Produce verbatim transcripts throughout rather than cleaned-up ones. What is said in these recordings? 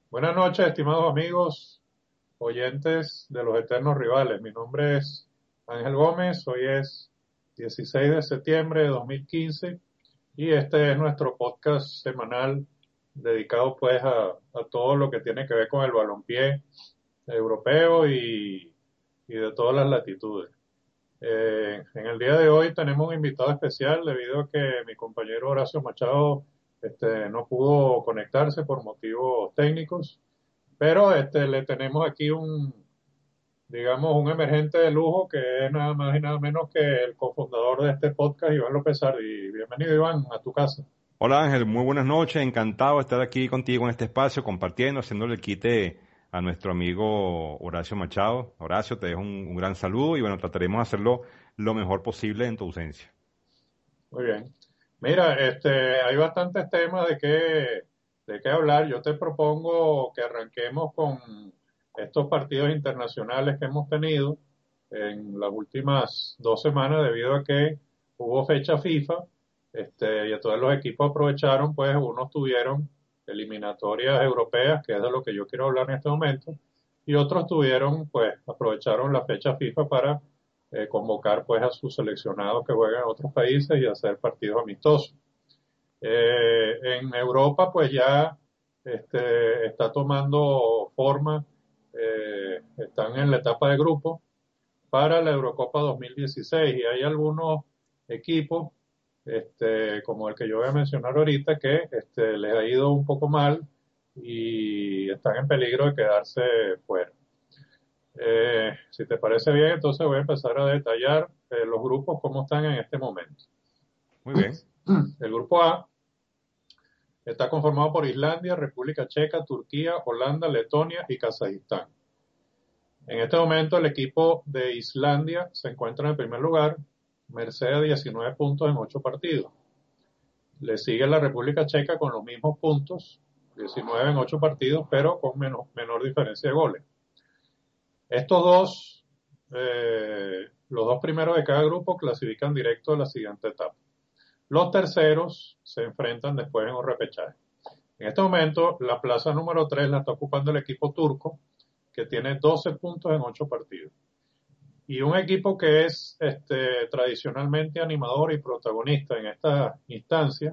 Buenas noches, estimados amigos, oyentes de los eternos rivales. Mi nombre es Ángel Gómez, hoy es dieciséis de septiembre de dos mil quince y este es nuestro podcast semanal dedicado pues a, a todo lo que tiene que ver con el balompié europeo y, y de todas las latitudes. Eh, en el día de hoy tenemos un invitado especial debido a que mi compañero Horacio Machado este, no pudo conectarse por motivos técnicos. Pero este, le tenemos aquí un, digamos, un emergente de lujo que es nada más y nada menos que el cofundador de este podcast, Iván López Sardi. Bienvenido, Iván, a tu casa. Hola Ángel, muy buenas noches, encantado de estar aquí contigo en este espacio, compartiendo, haciéndole el quite a nuestro amigo Horacio Machado. Horacio, te dejo un, un gran saludo y bueno, trataremos de hacerlo lo mejor posible en tu ausencia. Muy bien. Mira, este, hay bastantes temas de qué, de qué hablar. Yo te propongo que arranquemos con estos partidos internacionales que hemos tenido en las últimas dos semanas debido a que hubo fecha FIFA, este, y entonces los equipos aprovecharon, pues unos tuvieron eliminatorias europeas, que es de lo que yo quiero hablar en este momento, y otros tuvieron, pues, aprovecharon la fecha FIFA para eh, convocar pues a sus seleccionados que juegan en otros países y hacer partidos amistosos. Eh, en Europa pues ya este, está tomando forma, eh, están en la etapa de grupo para la Eurocopa dos mil dieciséis y hay algunos equipos este, como el que yo voy a mencionar ahorita que este, les ha ido un poco mal y están en peligro de quedarse fuera. Eh, si te parece bien, entonces voy a empezar a detallar eh, los grupos, cómo están en este momento. Muy bien. El grupo A está conformado por Islandia, República Checa, Turquía, Holanda, Letonia y Kazajistán. En este momento el equipo de Islandia se encuentra en el primer lugar, merced a diecinueve puntos en ocho partidos. Le sigue la República Checa con los mismos puntos, diecinueve en ocho partidos, pero con menor, menor diferencia de goles. Estos dos, eh, los dos primeros de cada grupo clasifican directo a la siguiente etapa. Los terceros se enfrentan después en un repechaje. En este momento, la plaza número tres la está ocupando el equipo turco, que tiene doce puntos en ocho partidos. Y un equipo que es este, tradicionalmente animador y protagonista en esta instancia,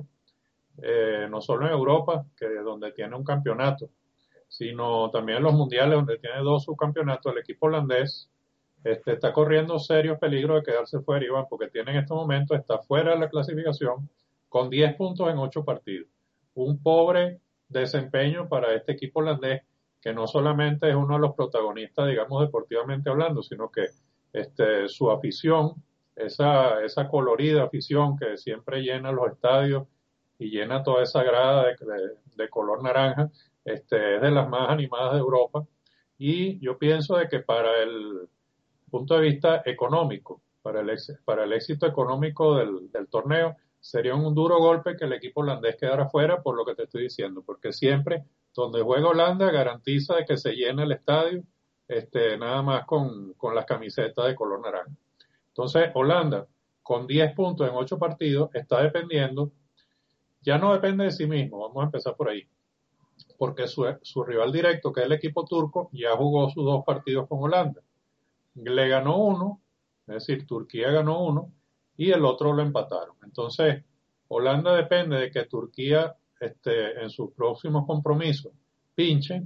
eh, no solo en Europa, que es donde tiene un campeonato, sino también en los mundiales, donde tiene dos subcampeonatos, el equipo holandés este, está corriendo serio peligro de quedarse fuera, Iván, porque tiene en este momento, está fuera de la clasificación con diez puntos en ocho partidos. Un pobre desempeño para este equipo holandés, que no solamente es uno de los protagonistas, digamos, deportivamente hablando, sino que este, su afición, esa, esa colorida afición que siempre llena los estadios y llena toda esa grada de, de, de color naranja, este, es de las más animadas de Europa. Y yo pienso de que para el punto de vista económico, para el, para el éxito económico del, del torneo, sería un duro golpe que el equipo holandés quedara fuera por lo que te estoy diciendo, porque siempre donde juega Holanda garantiza de que se llene el estadio, este, nada más con, con las camisetas de color naranja. Entonces, Holanda, con diez puntos en ocho partidos, está dependiendo, ya no depende de sí mismo, vamos a empezar por ahí, porque su, su rival directo, que es el equipo turco, ya jugó sus dos partidos con Holanda. Le ganó uno, es decir, Turquía ganó uno y el otro lo empataron. Entonces, Holanda depende de que Turquía este, en sus próximos compromisos pinche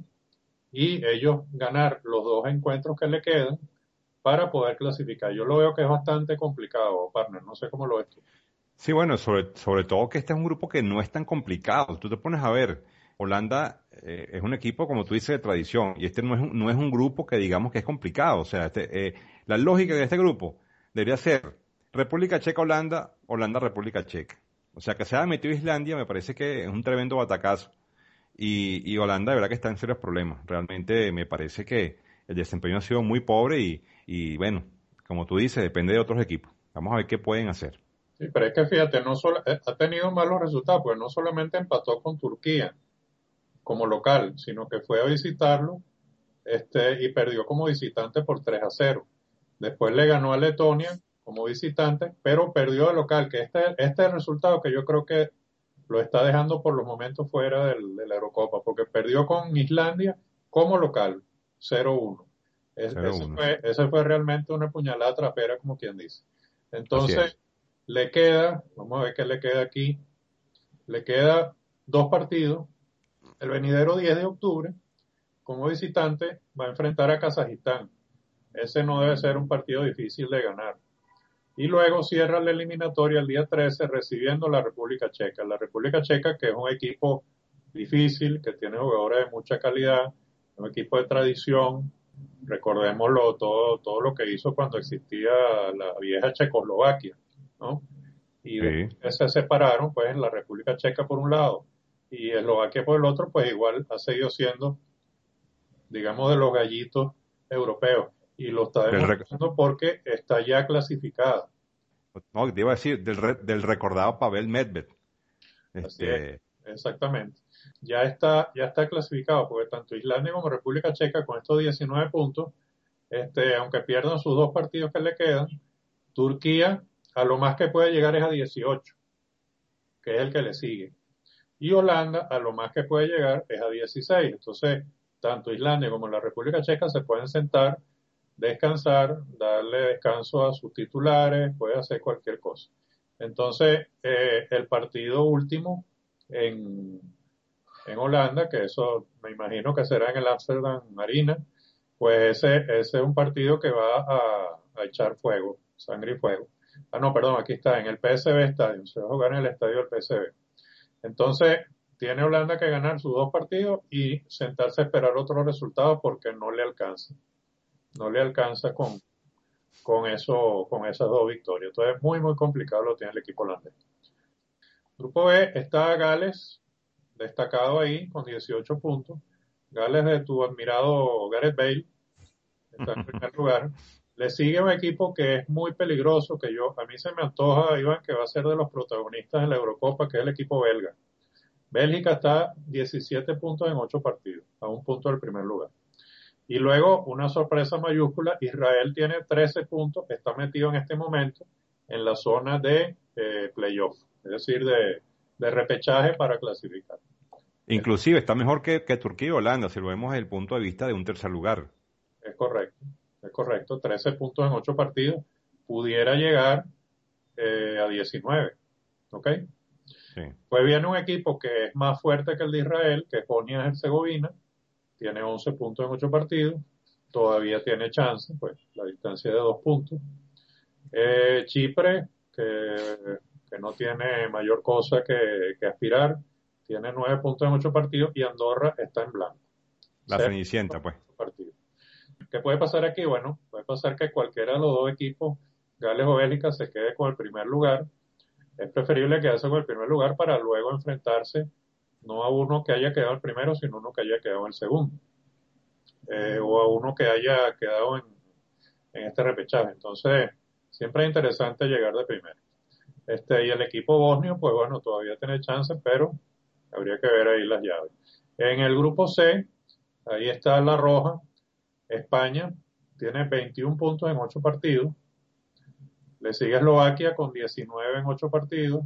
y ellos ganar los dos encuentros que le quedan para poder clasificar. Yo lo veo que es bastante complicado, partner, no sé cómo lo ves tú. Sí, bueno, sobre, sobre todo que este es un grupo que no es tan complicado. Tú te pones a ver, Holanda eh, es un equipo, como tú dices, de tradición, y este no es, un- no es un grupo que digamos que es complicado. O sea, este, eh, la lógica de este grupo debería ser República Checa, Holanda, Holanda, República Checa. O sea, que se haya metido Islandia me parece que es un tremendo batacazo. Y, y Holanda de verdad que está en serios problemas. Realmente me parece que el desempeño ha sido muy pobre y, y bueno, como tú dices, depende de otros equipos. Vamos a ver qué pueden hacer. Sí, pero es que fíjate, no solo, eh, ha tenido malos resultados, pues no solamente empató con Turquía como local, sino que fue a visitarlo este, y perdió como visitante por tres a cero. Después le ganó a Letonia como visitante, pero perdió de local, que este, este es el resultado que yo creo que lo está dejando por los momentos fuera del, de la Eurocopa, porque perdió con Islandia como local, cero uno. Es, ese, cero uno, sí. fue, ese fue realmente una puñalada trapera, como quien dice. Así Entonces, es. le queda, vamos a ver qué le queda aquí, le queda dos partidos. El venidero diez de octubre, como visitante, va a enfrentar a Kazajistán. Ese no debe ser un partido difícil de ganar. Y luego cierra la eliminatoria el día trece recibiendo la República Checa. La República Checa, que es un equipo difícil, que tiene jugadores de mucha calidad, un equipo de tradición. Recordémoslo, todo, todo lo que hizo cuando existía la vieja Checoslovaquia, ¿no? Y Sí. después se separaron, pues, en la República Checa por un lado y Eslovaquia por el otro, pues igual ha seguido siendo, digamos, de los gallitos europeos. Y lo está Del, rec- demostrando porque está ya clasificada. no, te iba a decir, del, re- del recordado Pavel Nedved. Así es, Este, exactamente. Ya está, ya está clasificado, porque tanto Islandia como República Checa con estos diecinueve puntos, este, aunque pierdan sus dos partidos que le quedan, Turquía a lo más que puede llegar es a dieciocho, que es el que le sigue. Y Holanda a lo más que puede llegar es a dieciséis. Entonces, tanto Islandia como la República Checa se pueden sentar, descansar, darle descanso a sus titulares, puede hacer cualquier cosa. Entonces, eh, el partido último en, en Holanda, que eso me imagino que será en el Amsterdam Arena, pues ese, ese es un partido que va a, a echar fuego, sangre y fuego. Ah, no, perdón, aquí está, en el P S V Stadium, se va a jugar en el estadio del P S V. Entonces, tiene Holanda que ganar sus dos partidos y sentarse a esperar otros resultados porque no le alcanza. No le alcanza con, con eso, con esas dos victorias. Entonces, muy, muy complicado lo tiene el equipo holandés. Grupo B está Gales, destacado ahí con dieciocho puntos. Gales de tu admirado Gareth Bale está en primer lugar. Le sigue un equipo que es muy peligroso, que yo, a mí se me antoja, Iván, que va a ser de los protagonistas en la Eurocopa, que es el equipo belga. Bélgica está diecisiete puntos en ocho partidos, a un punto del primer lugar. Y luego, una sorpresa mayúscula, Israel tiene trece puntos, está metido en este momento en la zona de eh, playoff, es decir, de, de repechaje para clasificar. inclusive está mejor que, que Turquía y Holanda, si lo vemos desde el punto de vista de un tercer lugar. Es correcto, es correcto, trece puntos en ocho partidos, pudiera llegar eh, a diecinueve, ¿ok? Sí. Pues viene un equipo que es más fuerte que el de Israel, que es Bosnia-Herzegovina, tiene once puntos en ocho partidos, todavía tiene chance, pues la distancia de dos puntos. Eh, Chipre, que, que, no tiene mayor cosa que, que, aspirar, tiene nueve puntos en ocho partidos y Andorra está en blanco. La Cero Cenicienta, pues. partidos. ¿Qué puede pasar aquí? Bueno, puede pasar que cualquiera de los dos equipos, Gales o Bélgica, se quede con el primer lugar. Es preferible quedarse con el primer lugar para luego enfrentarse no a uno que haya quedado el primero, sino a uno que haya quedado el segundo. Eh, o a uno que haya quedado en, en este repechaje. Entonces, siempre es interesante llegar de primero. Este, y el equipo bosnio, pues bueno, todavía tiene chance, pero habría que ver ahí las llaves. En el grupo C, ahí está la roja, España, tiene veintiún puntos en ocho partidos. Le sigue Eslovaquia con diecinueve en ocho partidos.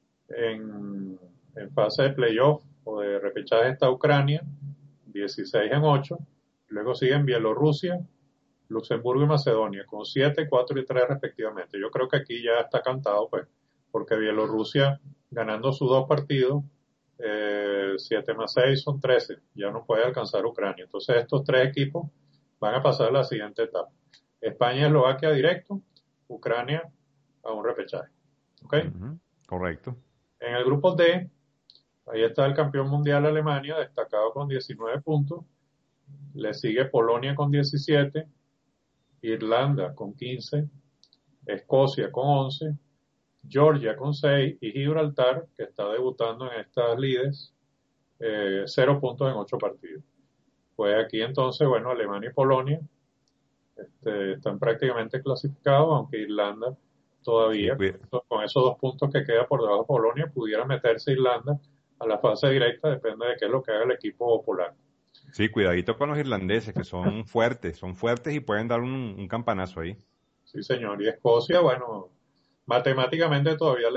En, en fase de playoff o de repechaje está Ucrania, dieciséis en ocho. Luego siguen Bielorrusia, Luxemburgo y Macedonia, con siete, cuatro y tres respectivamente. Yo creo que aquí ya está cantado, pues, porque Bielorrusia, ganando sus dos partidos, eh, siete más seis son trece, ya no puede alcanzar Ucrania. Entonces estos tres equipos van a pasar a la siguiente etapa. España y Eslovaquia directo, Ucrania a un repechaje. ¿Ok? Uh-huh. Correcto. En el grupo D, ahí está el campeón mundial Alemania, destacado con diecinueve puntos. Le sigue Polonia con diecisiete, Irlanda con quince, Escocia con once, Georgia con seis y Gibraltar, que está debutando en estas lides, eh, cero puntos en ocho partidos. Pues aquí entonces, bueno, Alemania y Polonia este, están prácticamente clasificados, aunque Irlanda Sí, todavía, cu- con esos dos puntos que queda por debajo de Polonia, pudiera meterse Irlanda a la fase directa, depende de qué es lo que haga el equipo polaco. sí, cuidadito con los irlandeses, que son fuertes, son fuertes y pueden dar un, un campanazo ahí. Sí, señor. Y Escocia, bueno, matemáticamente todavía le da.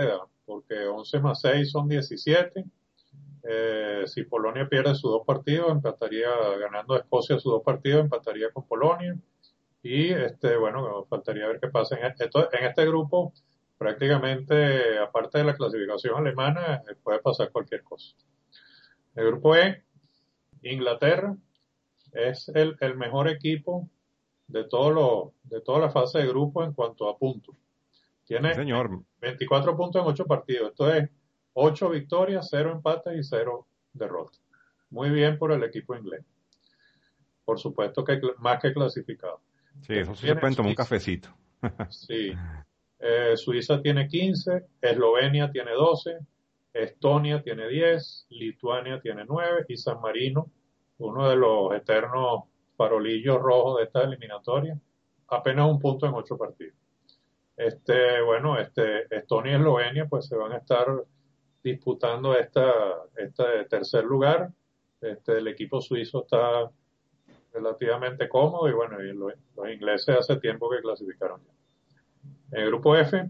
porque once más seis son diecisiete. Eh, si Polonia pierde sus dos partidos, empataría ganando Escocia sus dos partidos, empataría con Polonia. Y este, bueno, faltaría ver qué pasa. En este, en este grupo, prácticamente, aparte de la clasificación alemana, eh, puede pasar cualquier cosa. El grupo E, Inglaterra, es el, el mejor equipo de todo lo, de toda la fase de grupo en cuanto a puntos. Sí, Tiene señor. veinticuatro puntos en ocho partidos. Esto es ocho victorias, cero empates y cero derrotas. Muy bien por el equipo inglés. Por supuesto que más que clasificado. Sí, eso Después sí se viene pueden tomar un Suiza. cafecito. Sí. Eh, Suiza tiene quince, Eslovenia tiene doce, Estonia tiene diez, Lituania tiene nueve y San Marino, uno de los eternos farolillos rojos de esta eliminatoria, apenas un punto en ocho partidos. Este, bueno, este, Estonia y Eslovenia pues se van a estar disputando esta, este tercer lugar. Este, el equipo suizo está relativamente cómodo y bueno, y los, los ingleses hace tiempo que clasificaron ya. El grupo F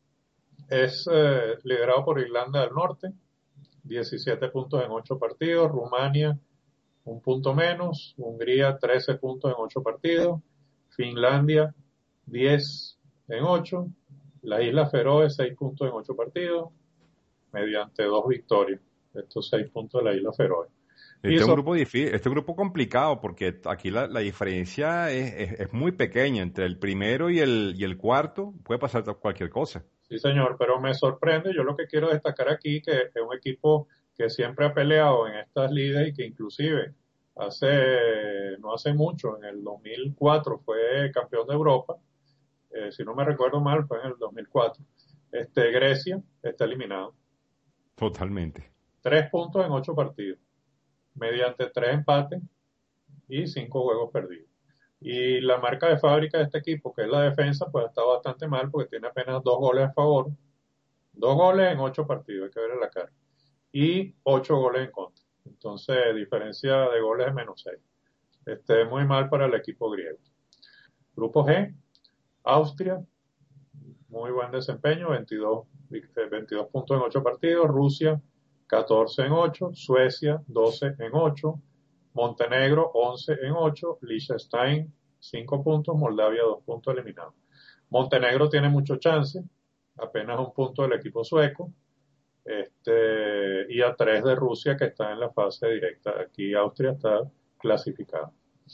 es eh, liderado por Irlanda del Norte, diecisiete puntos en ocho partidos, Rumania un punto menos, Hungría trece puntos en ocho partidos, Finlandia diez en ocho, las Islas Feroe seis puntos en ocho partidos, mediante dos victorias, estos seis puntos de la Isla Feroe. Y Este es un son, grupo difícil, este es un grupo complicado porque aquí la, la diferencia es, es- es muy pequeña entre el primero y el, y el cuarto, puede pasar cualquier cosa. sí señor, pero me sorprende, yo lo que quiero destacar aquí que es un equipo que siempre ha peleado en estas ligas y que inclusive hace, no hace mucho, en el dos mil cuatro fue campeón de Europa, eh, si no me recuerdo mal fue en el dos mil cuatro. Este, Grecia está eliminado, Totalmente. tres puntos en ocho partidos, mediante tres empates y cinco juegos perdidos. Y la marca de fábrica de este equipo, que es la defensa, pues está bastante mal porque tiene apenas dos goles a favor. Dos goles en ocho partidos, hay que ver la cara. Y ocho goles en contra. Entonces, diferencia de goles de menos seis. Este, muy mal para el equipo griego. Grupo G, Austria, muy buen desempeño, veintidós, veintidós puntos en ocho partidos. Rusia, catorce en ocho. Suecia, doce en ocho. Montenegro, once en ocho. Liechtenstein, cinco puntos. Moldavia, dos puntos eliminados. Montenegro tiene mucho chance, apenas un punto del equipo sueco. Este, y a tres de Rusia que está en la fase directa. Aquí Austria está clasificada.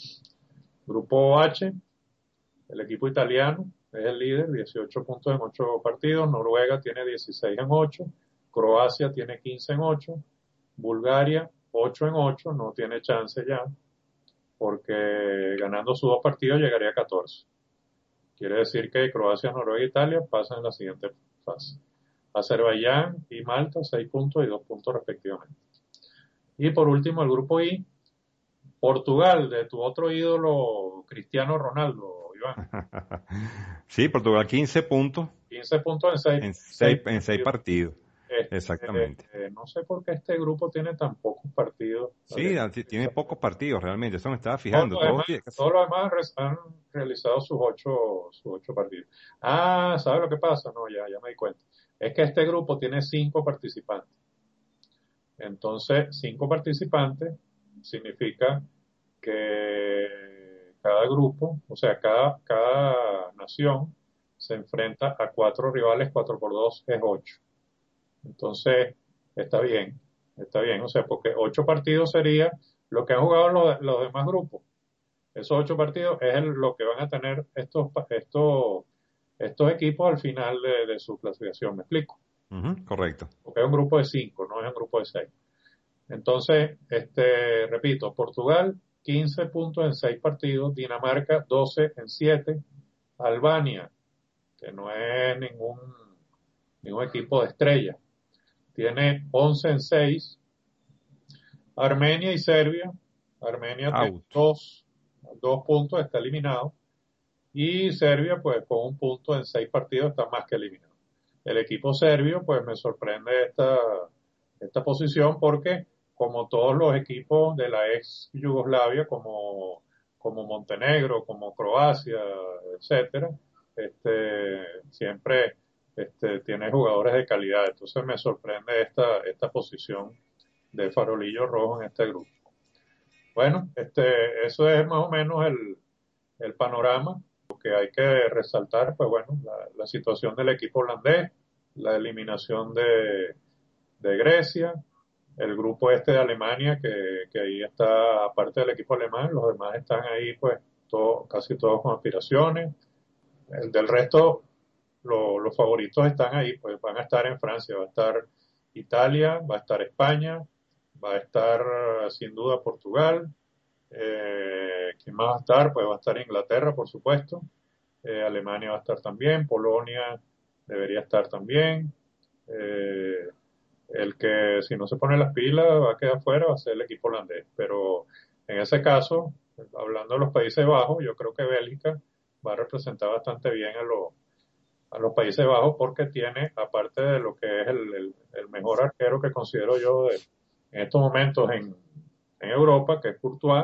Grupo H, el equipo italiano es el líder, dieciocho puntos en ocho partidos. Noruega tiene dieciséis en ocho. Croacia tiene quince en ocho. Bulgaria ocho en ocho, no tiene chance ya, porque ganando sus dos partidos llegaría a catorce. Quiere decir que Croacia, Noruega e Italia pasan en la siguiente fase. Azerbaiyán y Malta, seis puntos y dos puntos respectivamente. Y por último, el grupo I, Portugal, de tu otro ídolo, Cristiano Ronaldo, Iván. Sí, Portugal quince puntos quince puntos en seis, en seis seis, en seis partidos. partidos. Este, Exactamente. eh, no sé por qué este grupo tiene tan pocos partidos. Habría Sí, que ti- tiene revisar. pocos partidos realmente, eso me estaba Todos fijando. los Todos demás, tienen casi- todos los demás res- han realizado sus ocho, sus ocho partidos. Ah, ¿sabes lo que pasa? No, ya, ya me di cuenta. Es que este grupo tiene cinco participantes. Entonces, cinco participantes significa que cada grupo, o sea, cada, cada nación se enfrenta a cuatro rivales, cuatro por dos es ocho. Entonces, está bien, está bien, o sea, porque ocho partidos sería lo que han jugado los, los demás grupos. Esos ocho partidos es el- lo que van a tener estos, pa- estos, estos equipos al final de, de su clasificación, ¿me explico? Ujú, correcto. Porque es un grupo de cinco, no es un grupo de seis. Entonces, este, repito, Portugal, quince puntos en seis partidos, Dinamarca, doce en siete, Albania, que no es ningún, ningún equipo de estrella, tiene once en seis, Armenia y Serbia, Armenia tiene Out. dos, dos puntos, está eliminado, y Serbia, pues con un punto en seis partidos, está más que eliminado. El equipo serbio, pues me sorprende esta, esta posición porque, como todos los equipos de la ex Yugoslavia, como, como Montenegro, como Croacia, etcétera, este, siempre este, tiene jugadores de calidad. Entonces me sorprende esta, esta posición de Farolillo Rojo en este grupo. Bueno, este, eso es más o menos el, el panorama. Lo que hay que resaltar, pues bueno, la, la situación del equipo holandés, la eliminación de, de Grecia, el grupo este de Alemania, que, que ahí está, aparte del equipo alemán, los demás están ahí, pues, todo, casi todos con aspiraciones. El del resto, lo, los favoritos están ahí, pues van a estar en Francia, va a estar Italia, va a estar España, va a estar sin duda Portugal. Eh, ¿Quién más va a estar? Pues va a estar Inglaterra, por supuesto. Eh, Alemania va a estar también, Polonia debería estar también. Eh, el que si no se pone las pilas va a quedar fuera va a ser el equipo holandés. Pero en ese caso, hablando de los Países Bajos, yo creo que Bélgica va a representar bastante bien a, los a los Países Bajos porque tiene, aparte de lo que es el, el, el mejor arquero que considero yo de, en estos momentos en, en Europa, que es Courtois,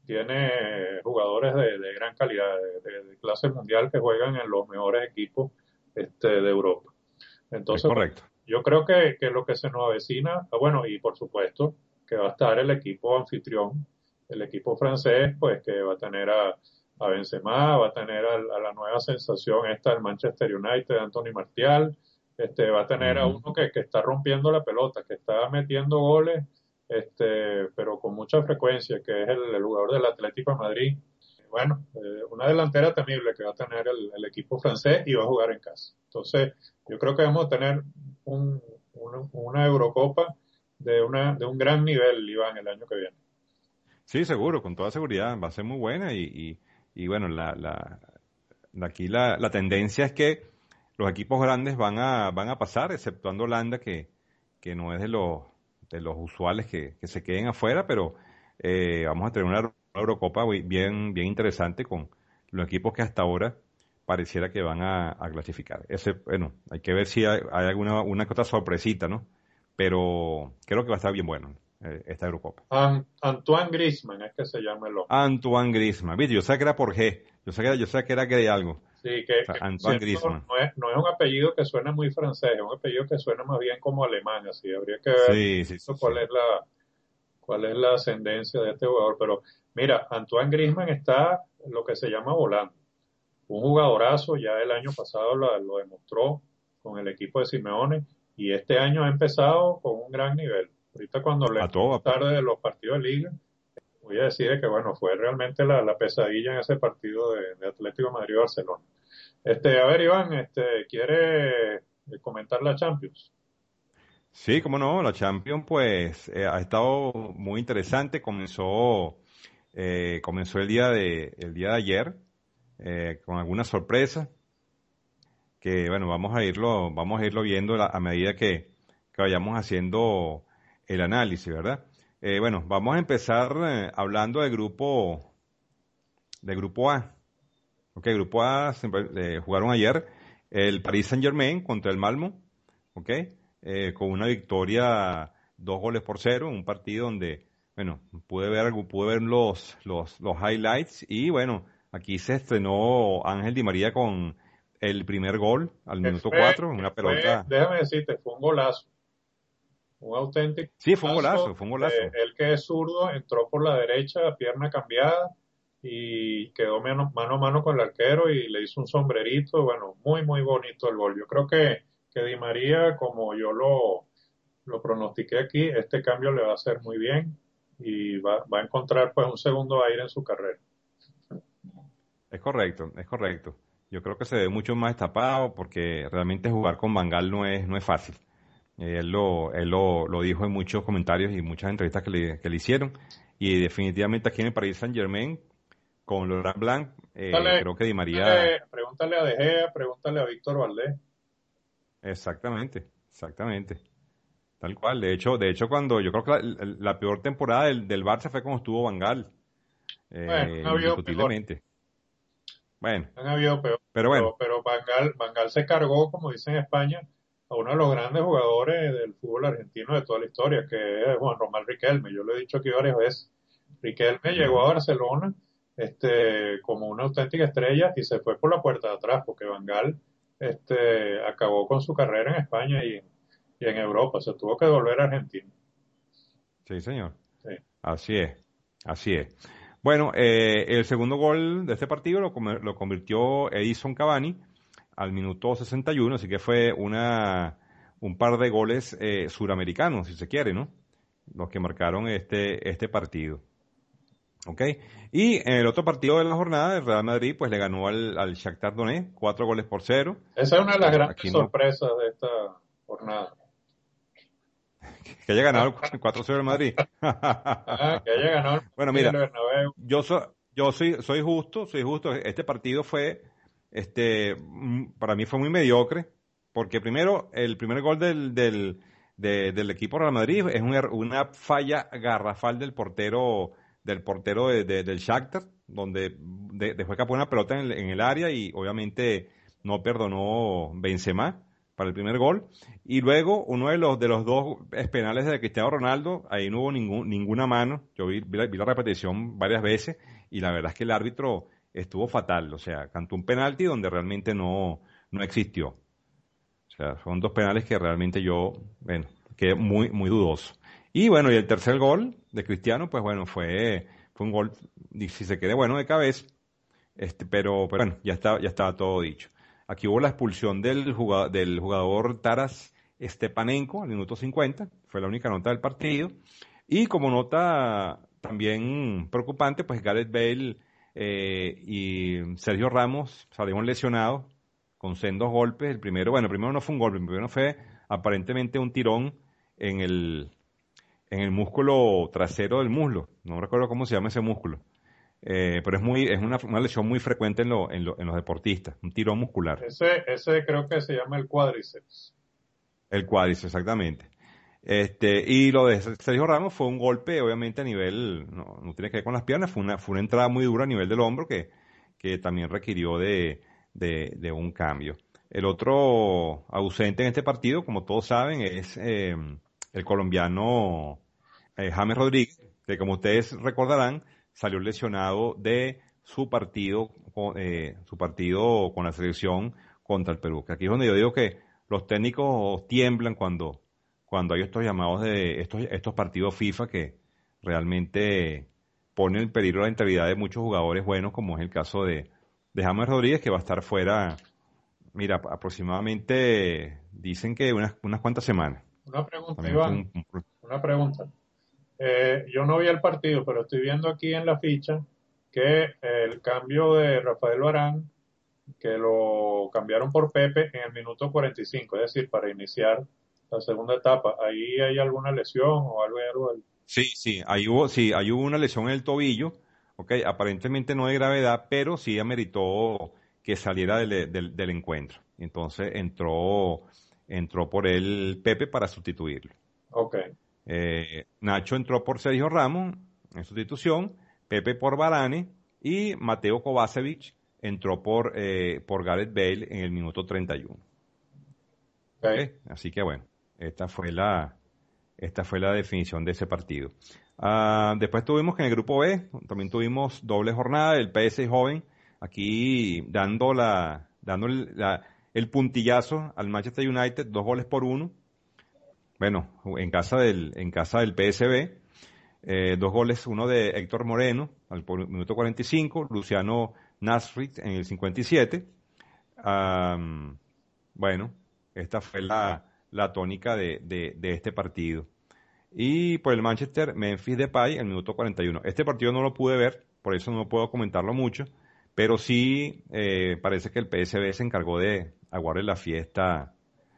tiene jugadores de, de gran calidad, de, de, de clase mundial que juegan en los mejores equipos este, de Europa. Es Entonces, bueno, correcto. yo creo que, que lo que se nos avecina, ah, bueno, y por supuesto que va a estar el equipo anfitrión, el equipo francés, pues que va a tener a, a Benzema, va a tener a, a la nueva sensación esta del Manchester United, Anthony Martial, este, va a tener a Ujú. uno que, que está rompiendo la pelota, que está metiendo goles, este, pero con mucha frecuencia, que es el, el jugador del Atlético de Madrid. Bueno, eh, una delantera temible que va a tener el, el equipo francés y va a jugar en casa. Entonces, yo creo que vamos a tener un, una, una Eurocopa de, una, de un gran nivel, Iván, el año que viene. Sí, seguro, con toda seguridad, va a ser muy buena y, y, y bueno, la, la, la- aquí la, la tendencia es que los equipos grandes van a, van a pasar, exceptuando Holanda, que, que no es de los, de los usuales que, que se queden afuera, pero eh, vamos a tener una Eurocopa muy- bien, bien interesante con los equipos que hasta ahora pareciera que van a, a clasificar. Ese, bueno, hay que ver si hay, hay alguna una que otra sorpresita, ¿no? Pero creo que va a estar bien bueno eh, esta Eurocopa. An- Antoine Griezmann es que se llama el hombre. Antoine Griezmann. Viste, yo sé que era por G. Yo sé que era, yo sé que era que de algo. O Sí, que, sea, que por Antoine cierto Griezmann. no es, no es un apellido que suena muy francés, es un apellido que suena más bien como alemán, así habría que ver Sí, sí, sí, cuál sí. es la, cuál es la ascendencia de este jugador. Pero mira, Antoine Griezmann está lo que se llama volando. Un jugadorazo, ya el año pasado lo, lo demostró con el equipo de Simeone y este año ha empezado con un gran nivel. Ahorita cuando A le todo vapor. tarde de los partidos de liga, voy a decir que bueno, fue realmente la, la pesadilla en ese partido de, de Atlético de Madrid-Barcelona. Este, a ver, Iván, este, ¿quiere eh, comentar la Champions? Sí, cómo no, la Champions pues eh, ha estado muy interesante. Comenzó, eh, comenzó el día de, el día de ayer eh, con algunas sorpresas que bueno, vamos a irlo, vamos a irlo viendo la- a medida que, que vayamos haciendo el análisis, ¿verdad? Eh, bueno, vamos a empezar eh, hablando del grupo, del grupo A. Ok, Grupo A siempre, eh, jugaron ayer el Paris Saint-Germain contra el Malmo, ok, eh, con una victoria dos goles por cero, un partido donde, bueno, pude ver, algo- pude ver los, los, los highlights y bueno, aquí se estrenó Ángel Di María con el primer gol al Que minuto fue, cuatro, que una fue, pelota. déjame decirte, fue un golazo, un auténtico Sí, fue un golazo. golazo, fue un Este, golazo. él que es zurdo entró por la derecha, pierna cambiada y quedó mano, mano a mano con el arquero y le hizo un sombrerito. Bueno, muy, muy bonito el gol. Yo creo que, que Di María, como yo lo, lo pronostiqué aquí, este cambio le va a hacer muy bien y va, va a encontrar pues un segundo aire en su carrera. Es correcto, es correcto. Yo creo que se ve mucho más destapado porque realmente jugar con Bangal no es, no es fácil. Eh, Él lo, él lo, lo dijo en muchos comentarios y muchas entrevistas que le, que le hicieron. Y definitivamente aquí en el Paris Saint-Germain, con Laurent Blanc, eh, Pregúntale, creo que Di María, pregúntale, pregúntale a De Gea, pregúntale a Víctor Valdés. exactamente, exactamente, tal cual. De hecho, de hecho cuando yo creo que la, la peor temporada del, del Barça fue cuando estuvo Bangal, Bueno, eh, han habido peor, indiscutiblemente. Bueno, han habido peor, pero bueno, pero, pero Van Gaal, Van Gaal se cargó, como dicen en España, a uno de los grandes jugadores del fútbol argentino de toda la historia, que es Juan Román Riquelme. Yo lo he dicho aquí varias veces. Riquelme llegó ujú, a Barcelona este, como una auténtica estrella y se fue por la puerta de atrás, porque Van Gaal este, acabó con su carrera en España y, y en Europa. Se tuvo que volver a Argentina. Sí, señor. Sí. Así es, así es. Bueno, eh, el segundo gol de este partido lo, comer- lo convirtió Edison Cavani al minuto sesenta y uno, así que fue una, un par de goles eh, suramericanos, si se quiere, ¿no? Los que marcaron este, este partido. ¿Ok? Y en el otro partido de la jornada, el Real Madrid pues le ganó al, al Shakhtar Donetsk, cuatro goles por cero. Esa es una de las Eh, grandes aquí no, sorpresas de esta jornada. que haya ganado el cuatro cero el Madrid. Ah, que haya ganado el Bueno, Madrid, el mira, Bernabéu. yo, so- yo soy, soy justo, soy justo. Este partido fue, este, mm, para mí fue muy mediocre, porque primero, el primer gol del, del, de- del equipo Real Madrid es un er- una falla garrafal del portero, del portero de- de- del Shakhtar, donde de- dejó escapar una pelota en el, en el área y obviamente no perdonó Benzema para el primer gol. Y luego uno de los de los dos penales de Cristiano Ronaldo, ahí no hubo ningún, ninguna mano. Yo vi, vi la, vi la repetición varias veces y la verdad es que el árbitro estuvo fatal. O sea, cantó un penalti donde realmente no, no existió. O sea, son dos penales que realmente yo, bueno, quedé muy, muy dudoso. Y bueno, y el tercer gol de Cristiano, pues bueno, fue, fue un gol, y si se quede bueno de cabeza, este, pero, pero bueno, ya está, ya estaba todo dicho. Aquí hubo la expulsión del jugador, del jugador Taras Stepanenko al minuto cincuenta, fue la única nota del partido. Y como nota también preocupante, pues Gareth Bale eh, y Sergio Ramos salieron lesionados con sendos golpes. El primero, bueno, el primero no fue un golpe, el primero fue aparentemente un tirón en el, en el músculo trasero del muslo. No recuerdo cómo se llama ese músculo. Eh, pero es muy, es una, una lesión muy frecuente en, lo- en, lo- en los deportistas, un tirón muscular. Ese, ese creo que se llama el cuádriceps. El cuádriceps, exactamente. Este, y lo de Sergio Ramos fue un golpe, obviamente, a nivel, no, no tiene que ver con las piernas, fue una, fue una entrada muy dura a nivel del hombro que, que también requirió de, de, de un cambio. El otro ausente en este partido, como todos saben, es eh, el colombiano eh, James Rodríguez, que como ustedes recordarán, salió lesionado de su partido, con- eh, su partido con la selección contra el Perú. Que aquí es donde yo digo que los técnicos tiemblan cuando, cuando hay estos llamados de estos, estos partidos FIFA que realmente ponen en peligro la integridad de muchos jugadores buenos, como es el caso de, de James Rodríguez, que va a estar fuera, mira, aproximadamente, dicen que unas, unas cuantas semanas. Una pregunta, También fue Iván, un, un- una pregunta. Eh, yo no vi el partido, pero estoy viendo aquí en la ficha que el cambio de Rafael Varane, que lo cambiaron por Pepe en el minuto cuarenta y cinco, es decir, para iniciar la segunda etapa. ¿Ahí hay alguna lesión o algo? algo del- Sí, sí, ahí hubo, sí, ahí hubo una lesión en el tobillo, ok, aparentemente no de gravedad, pero sí ameritó que saliera del, del- del encuentro. Entonces entró, entró por él Pepe para sustituirlo. Ok, Eh, Nacho entró por Sergio Ramos en sustitución, Pepe por Varane y Mateo Kovacevic entró por, eh, por Gareth Bale en el minuto treinta y uno. ¿Ok? ok. Así que bueno, esta fue la, esta fue la definición de ese partido. Ah, después tuvimos que en el grupo B también tuvimos doble jornada, el P S joven aquí dando la, dando el, la- el puntillazo al Manchester United, dos goles por uno. Bueno, en casa del, en casa del P S B, eh, dos goles, uno de Héctor Moreno al por- minuto cuarenta y cinco, Luciano Nasrit en el cincuenta y siete. Am, bueno, esta fue la, la tónica de, de, de este partido. Y por el Manchester, Memphis Depay, el minuto cuarenta y uno. Este partido no lo pude ver, por eso no puedo comentarlo mucho, pero sí eh, parece que el P S B se encargó de aguarle la fiesta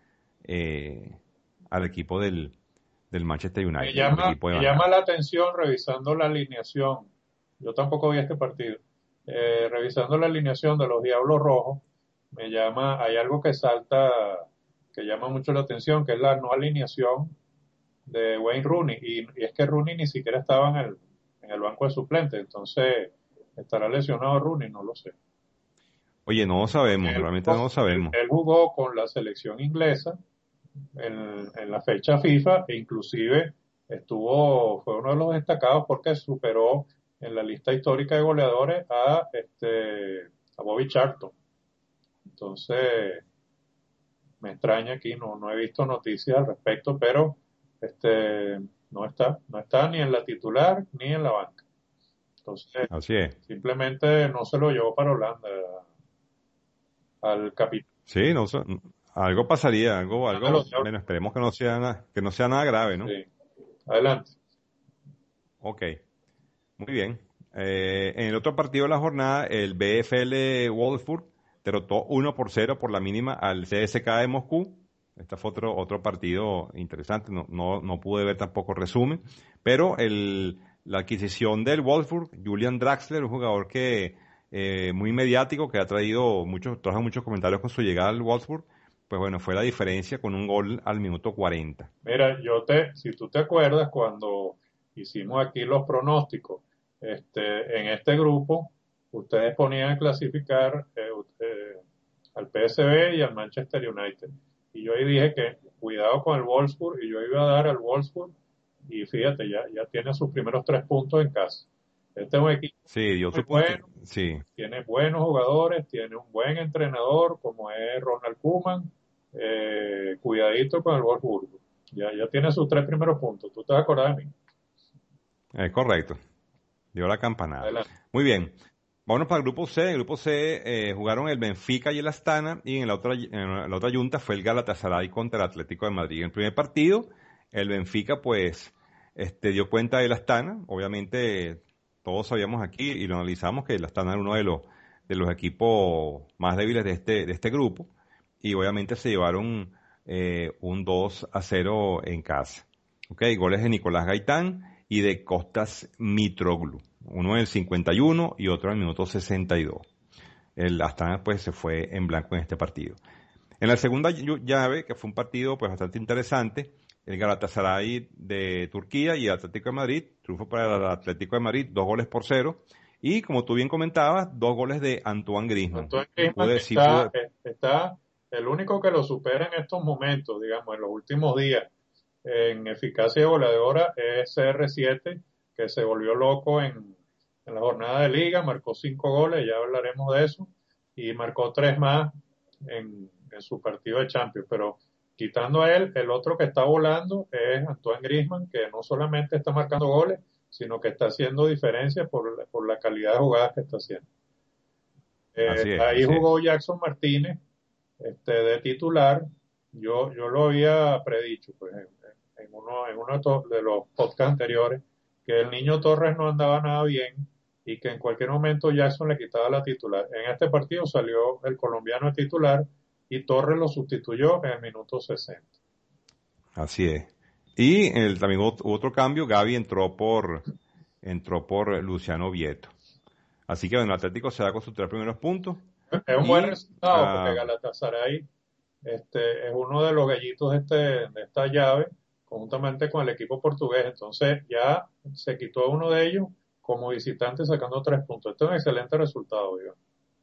eh, al equipo del, del Manchester Me United, al llama, equipo de me Van Gaal. llama la atención revisando la alineación. Yo tampoco vi este partido. Eh, revisando la alineación de los Diablos Rojos, me llama, hay algo que salta, que llama mucho la atención, que es la no alineación de Wayne Rooney. Y, y es que Rooney ni siquiera estaba en el, en el banco de suplentes. Entonces, ¿estará lesionado Rooney? No lo sé. Oye, no lo Porque sabemos, él realmente no jugó, lo él, sabemos. él jugó con la selección inglesa en, en la fecha FIFA e inclusive estuvo, fue uno de los destacados porque superó en la lista histórica de goleadores a este a Bobby Charlton. Entonces, me extraña aquí, no, no he visto noticias al respecto, pero este no está, no está ni en la titular ni en la banca. Entonces, Así es. simplemente no se lo llevó para Holanda al capitán Sí, no sé, algo pasaría, algo, de algo, los bueno, esperemos que no sea nada, que no sea nada grave, ¿no? Sí, adelante. Ok, muy bien. Eh, en el otro partido de la jornada, el V F L Wolfsburg derrotó uno por cero por la mínima al C S K A de Moscú. Este fue otro, otro partido interesante, no, no, no pude ver tampoco resumen, pero el, la adquisición del Wolfsburg, Julian Draxler, un jugador que eh, muy mediático, que ha traído muchos, trajo muchos comentarios con su llegada al Wolfsburg, pues bueno, fue la diferencia con un gol al minuto cuarenta. Mira, yo te, si tú te acuerdas, cuando hicimos aquí los pronósticos, este, en este grupo, ustedes ponían a clasificar eh, eh, al P S V y al Manchester United. Y yo ahí dije que cuidado con el Wolfsburg, y yo iba a dar al Wolfsburg, y fíjate, ya, ya tiene sus primeros tres puntos en casa. Este es un equipo Sí, dio muy su punto, bueno, sí. tiene buenos jugadores, tiene un buen entrenador como es Ronald Koeman. Eh, cuidadito con el Wolfsburg. Ya, ya tiene sus tres primeros puntos. ¿Tú te vas a acordar de mí? Es correcto. Dio la campanada. Adelante. Muy bien. Vámonos para el grupo C. En el grupo C eh, jugaron el Benfica y el Astana y en la otra, en la otra yunta fue el Galatasaray contra el Atlético de Madrid. En el primer partido, el Benfica pues este, dio cuenta del Astana. Obviamente todos sabíamos aquí y lo analizamos que el Astana era uno de los, de los equipos más débiles de este, de este grupo y obviamente se llevaron eh, un dos a cero en casa. Ok, goles de Nicolás Gaitán y de Costas Mitroglou. Uno en el cincuenta y uno y otro en el minuto sesenta y dos. El Astana pues se fue en blanco en este partido. En la segunda llave, que fue un partido pues bastante interesante, el Galatasaray de Turquía y el Atlético de Madrid, triunfo para el Atlético de Madrid, dos goles por cero. Y como tú bien comentabas, dos goles de Antoine Griezmann. Antoine Griezmann Pude, sí está, pude, eh, está el único que lo supera en estos momentos, digamos, en los últimos días, en eficacia goleadora es C R siete, que se volvió loco en, en la jornada de liga, marcó cinco goles, ya hablaremos de eso, y marcó tres más en, en su partido de Champions. Pero quitando a él, el otro que está volando es Antoine Griezmann, que no solamente está marcando goles, sino que está haciendo diferencia por, por la calidad de jugadas que está haciendo. Eh, así es, ahí así es. jugó Jackson Martínez, este, de titular. Yo, yo lo había predicho, pues, en, en uno, en uno de, to- de los podcasts anteriores, que el niño Torres no andaba nada bien y que en cualquier momento Jackson le quitaba la titular. En este partido salió el colombiano de titular y Torres lo sustituyó en el minuto sesenta. Así es. Y el, también hubo hubo otro cambio, Gaby entró por, entró por Luciano Vieto. Así que bueno, el Atlético se da con sus tres primeros puntos Es un buen y resultado porque ah, Galatasaray este, es uno de los gallitos de, este, de esta llave, conjuntamente con el equipo portugués. Entonces ya se quitó uno de ellos como visitante sacando tres puntos. Esto es un excelente resultado, digamos.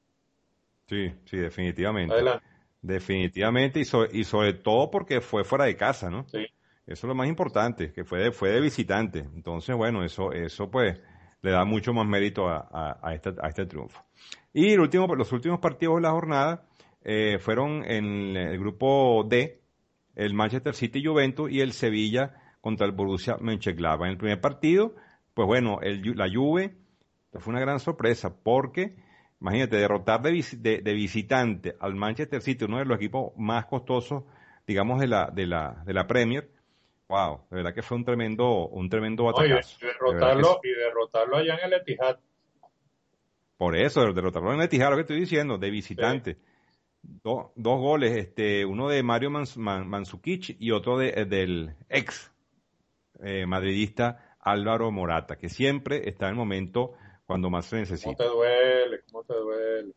sí, sí, definitivamente. Adelante. Definitivamente y, so- y sobre todo porque fue fuera de casa, ¿no? Sí. Eso es lo más importante, que fue de, fue de visitante. Entonces, bueno, eso, eso pues le da mucho más mérito a, a, a este, a este triunfo. Y el último, los últimos partidos de la jornada eh, fueron en el grupo D, el Manchester City Juventus y el Sevilla contra el Borussia Mönchengladbach. En el primer partido, pues bueno, el, Ju- la Juve fue una gran sorpresa porque, imagínate, derrotar de, vis- de, de visitante al Manchester City, uno de los equipos más costosos, digamos, de la, de la, de la Premier. Wow, de verdad que fue un tremendo, un tremendo No, y, de- batacazo. y De verdad que derrotarlo es- y derrotarlo allá en el Etihad. por eso, derrotarlo en el Etihad, lo que estoy diciendo, de Sí. visitante. Do- dos goles, este, uno de Mario Mans- Man- Mandzukic y otro de, eh, del ex eh, madridista Álvaro Morata, que siempre está en el momento cuando más se ¿Cómo te necesita. duele? ¿Cómo te duele?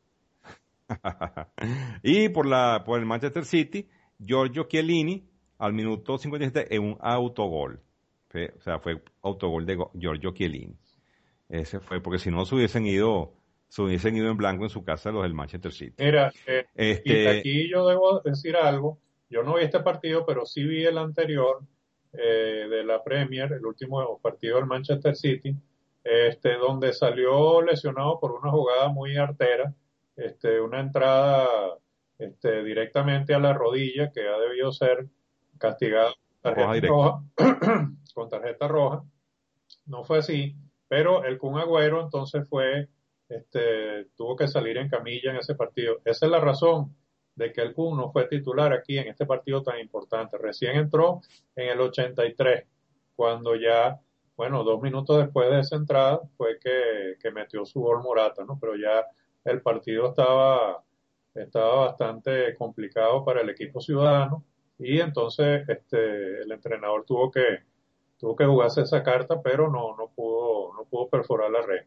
Y por la, por el Manchester City, Giorgio Chiellini al minuto cincuenta y siete en un autogol. Fue- o sea, fue autogol de Go- Giorgio Chiellini. Ese fue, porque si no se hubiesen ido, se hubiesen ido en blanco en su casa los del Manchester City. Mira, eh, aquí, Este, aquí yo debo decir algo. Yo no vi este partido, pero sí vi el anterior eh, de la Premier, el último partido del Manchester City, este, donde salió lesionado por una jugada muy artera, este, una entrada este, directamente a la rodilla, que ha debido ser castigado con Roja tarjeta directa. roja, con tarjeta roja. No fue así, pero el Kun Agüero entonces fue, este, tuvo que salir en camilla en ese partido. Esa es la razón de que el Kun no fue titular aquí en este partido tan importante. Recién entró en el ochenta y tres, cuando ya, bueno, dos minutos después de esa entrada fue que, que metió su gol Morata, ¿no? Pero ya el partido estaba, estaba bastante complicado para el equipo ciudadano y entonces este, el entrenador tuvo que tuvo que jugarse esa carta, pero no, no pudo, no pudo perforar la red.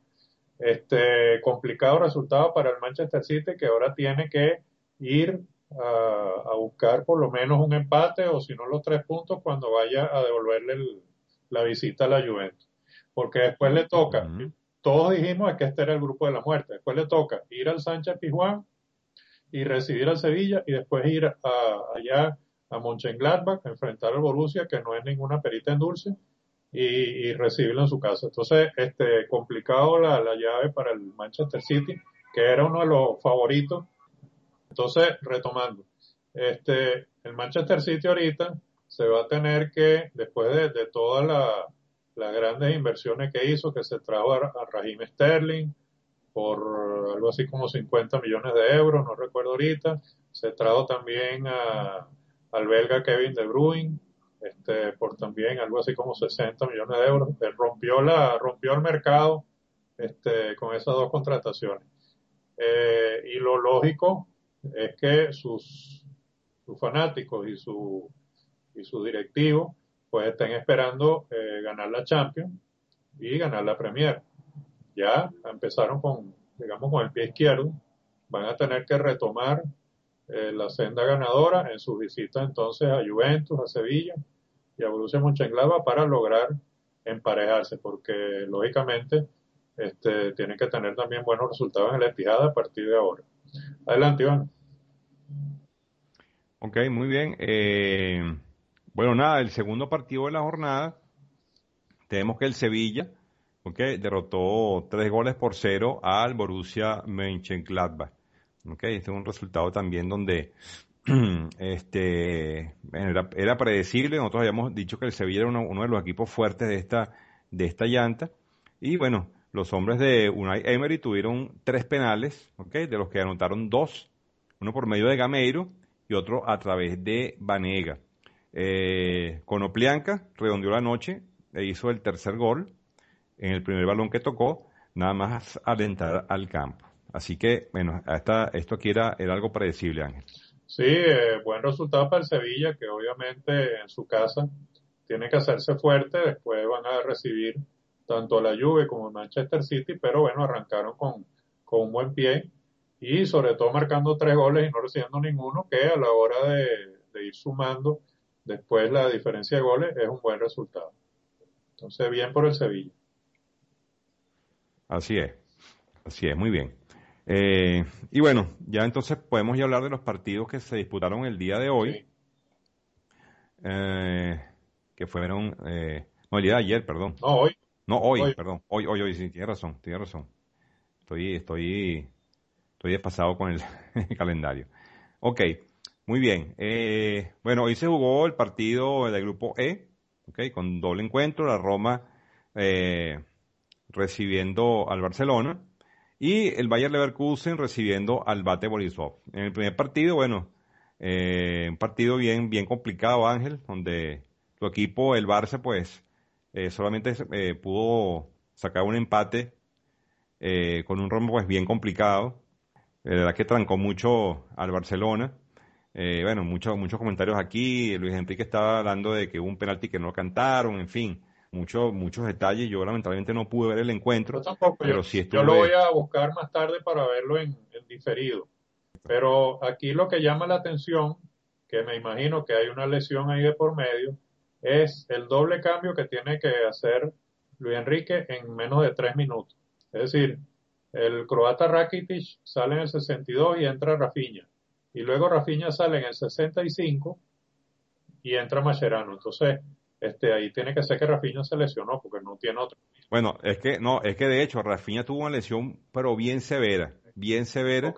Este complicado resultado para el Manchester City, que ahora tiene que ir a, a buscar por lo menos un empate o si no los tres puntos cuando vaya a devolverle el, la visita a la Juventus. Porque después le toca, Ujú. todos dijimos que este era el grupo de la muerte, después le toca ir al Sánchez Pizjuán y recibir al Sevilla y después ir a, allá a Mönchengladbach a enfrentar al Borussia, que no es ninguna perita en dulce, y, y recibirlo en su casa. Entonces, este, complicado la, la llave para el Manchester City, que era uno de los favoritos. Entonces, retomando, este, el Manchester City ahorita se va a tener que, después de, de todas la, las grandes inversiones que hizo, que se trajo a, a Raheem Sterling por algo así como cincuenta millones de euros, no recuerdo ahorita, se trajo también a, al belga Kevin De Bruyne, este, por también algo así como sesenta millones de euros, eh, rompió la, rompió el mercado, este, con esas dos contrataciones. Eh, y lo lógico es que sus, sus fanáticos y su, y sus directivos pues estén esperando eh, ganar la Champions y ganar la Premier. Ya empezaron con, digamos, con el pie izquierdo, van a tener que retomar eh, la senda ganadora en sus visitas entonces a Juventus, a Sevilla y a Borussia Mönchengladbach para lograr emparejarse, porque lógicamente este, tienen que tener también buenos resultados en la Etihad a partir de ahora. Adelante, Iván. Ok, muy bien. Eh, bueno, nada, el segundo partido de la jornada, tenemos que el Sevilla, ok, derrotó tres goles por cero al Borussia Mönchengladbach. Ok, este es un resultado también donde este era, era predecible. Nosotros habíamos dicho que el Sevilla era uno, uno de los equipos fuertes de esta, de esta llanta. Y bueno, los hombres de Unai Emery tuvieron tres penales, ok, de los que anotaron dos, uno por medio de Gameiro y otro a través de Banega. Eh, Konoplyanka redondeó la noche e hizo el tercer gol en el primer balón que tocó, nada más al entrar al campo. Así que, bueno, esta, esto aquí era, era algo predecible, Ángel. Sí, eh, buen resultado para el Sevilla, que obviamente en su casa tiene que hacerse fuerte, después van a recibir tanto a la Juve como el Manchester City, pero bueno, arrancaron con, con un buen pie y sobre todo marcando tres goles y no recibiendo ninguno, que a la hora de, de ir sumando después la diferencia de goles es un buen resultado. Entonces, bien por el Sevilla. Así es, así es, muy bien. Eh, y bueno, ya entonces podemos ya hablar de los partidos que se disputaron el día de hoy, Sí. eh, que fueron, eh, no, el día de ayer, perdón. No, hoy, No, hoy, hoy. perdón, hoy, hoy, hoy, sí, tienes razón, tienes razón. Estoy, estoy, estoy desfasado con el calendario. Ok, muy bien. Eh, bueno, hoy se jugó el partido del grupo E, ok, con doble encuentro, la Roma eh, recibiendo al Barcelona y el Bayer Leverkusen recibiendo al Bate Borisov. En el primer partido, bueno, eh, un partido bien, bien complicado, Ángel, donde tu equipo, el Barça, pues eh, solamente eh, pudo sacar un empate eh, con un rombo pues bien complicado. La verdad que trancó mucho al Barcelona. Eh, bueno, muchos muchos comentarios aquí. Luis Enrique estaba hablando de que hubo un penalti que no cantaron, en fin, muchos muchos detalles. Yo lamentablemente no pude ver el Yo encuentro, tampoco, yo, pero sí yo lo voy estuve. a buscar más tarde para verlo en, en diferido. Pero aquí lo que llama la atención, que me imagino que hay una lesión ahí de por medio, es el doble cambio que tiene que hacer Luis Enrique en menos de tres minutos. Es decir, el croata Rakitic sale en el sesenta y dos y entra Rafinha. Y luego Rafinha sale en el sesenta y cinco y entra Mascherano. Entonces, este, ahí tiene que ser que Rafinha se lesionó porque no tiene otro. Bueno, es que no, es que de hecho Rafinha tuvo una lesión, pero bien severa, bien severa. Ok,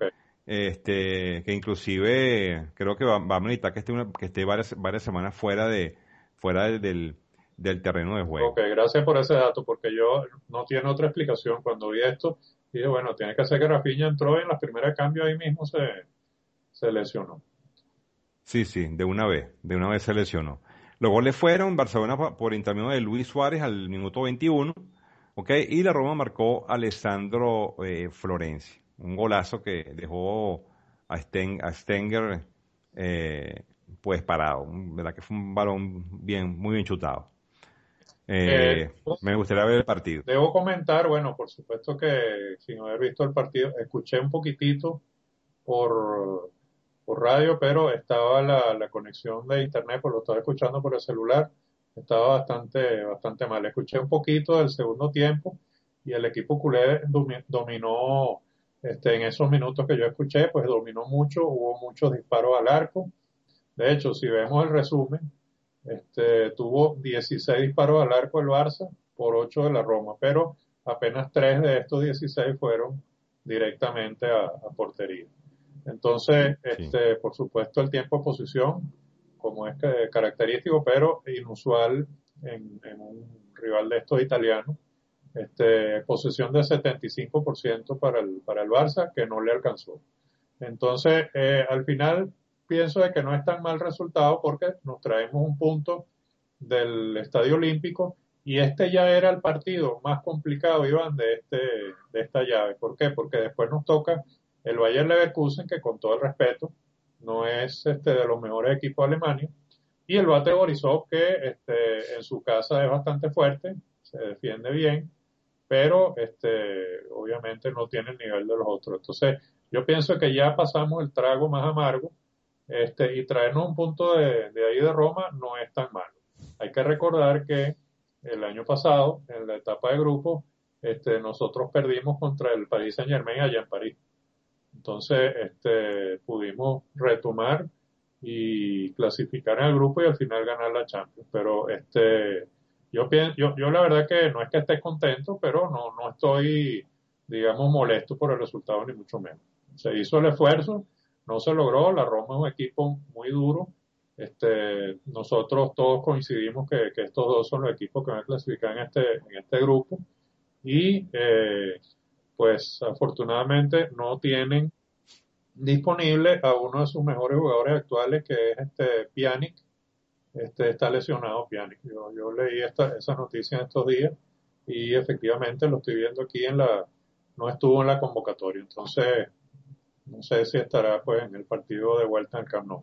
este, que inclusive creo que va, va a meditar que esté, una, que esté varias, varias semanas fuera de, fuera del, del, del terreno de Ok, juego. gracias por ese dato, porque yo no tiene otra explicación. Cuando vi esto, dije, bueno, tiene que ser que Rafinha entró y en las primeras cambios ahí mismo se, se lesionó. Sí, sí, de una vez, de una vez se lesionó. Los goles fueron Barcelona pa- por intermedio de Luis Suárez al minuto veintiuno, ¿ok? Y la Roma marcó Alessandro eh, Florenzi, un golazo que dejó a, Sten- a Stenger eh, pues parado, un- ¿verdad? Que fue un balón bien, muy bien chutado. Eh, Eh, me gustaría ver el partido. Debo comentar, bueno, por supuesto que sin haber visto el partido, escuché un poquitito por, por radio, pero estaba la, la conexión de internet, pues lo estaba escuchando por el celular, estaba bastante, bastante mal. Escuché un poquito del segundo tiempo y el equipo culé domi- dominó, este, en esos minutos que yo escuché, pues dominó mucho, hubo muchos disparos al arco. De hecho, si vemos el resumen, este, tuvo dieciséis disparos al arco el Barça por ocho de la Roma, pero apenas tres de estos dieciséis fueron directamente a, a portería. Entonces, Sí, este, por supuesto, el tiempo de posición, como es que característico, pero inusual en, en un rival de estos italianos, este, posesión de setenta y cinco por ciento para el, para el Barça, que no le alcanzó. Entonces, eh, al final, pienso de que no es tan mal resultado porque nos traemos un punto del Estadio Olímpico y este ya era el partido más complicado, Iván, de, este, de esta llave. ¿Por qué? Porque después nos toca el Bayer Leverkusen, que con todo el respeto no es este, de los mejores equipos de Alemania, y el Bate Borisov, que este, en su casa es bastante fuerte, se defiende bien, pero este, obviamente no tiene el nivel de los otros. Entonces, yo pienso que ya pasamos el trago más amargo, este, y traernos un punto de, de ahí de Roma no es tan malo. Hay que recordar que el año pasado, en la etapa de grupo, este, nosotros perdimos contra el Paris Saint Germain allá en París. Entonces, este, pudimos retomar y clasificar en el grupo y al final ganar la Champions. Pero este, yo pienso, yo, yo la verdad que no es que esté contento, pero no, no estoy, digamos, molesto por el resultado, ni mucho menos. Se hizo el esfuerzo, no se logró. La Roma es un equipo muy duro. Este, nosotros todos coincidimos que, que estos dos son los equipos que van a clasificar en este, en este grupo. Y eh, pues afortunadamente no tienen disponible a uno de sus mejores jugadores actuales, que es este Pjanic. Este está lesionado Pjanic. Yo, yo leí esta, esa noticia en estos días y efectivamente lo estoy viendo aquí en la, no estuvo en la convocatoria. Entonces, no sé si estará pues en el partido de vuelta en el Camp Nou.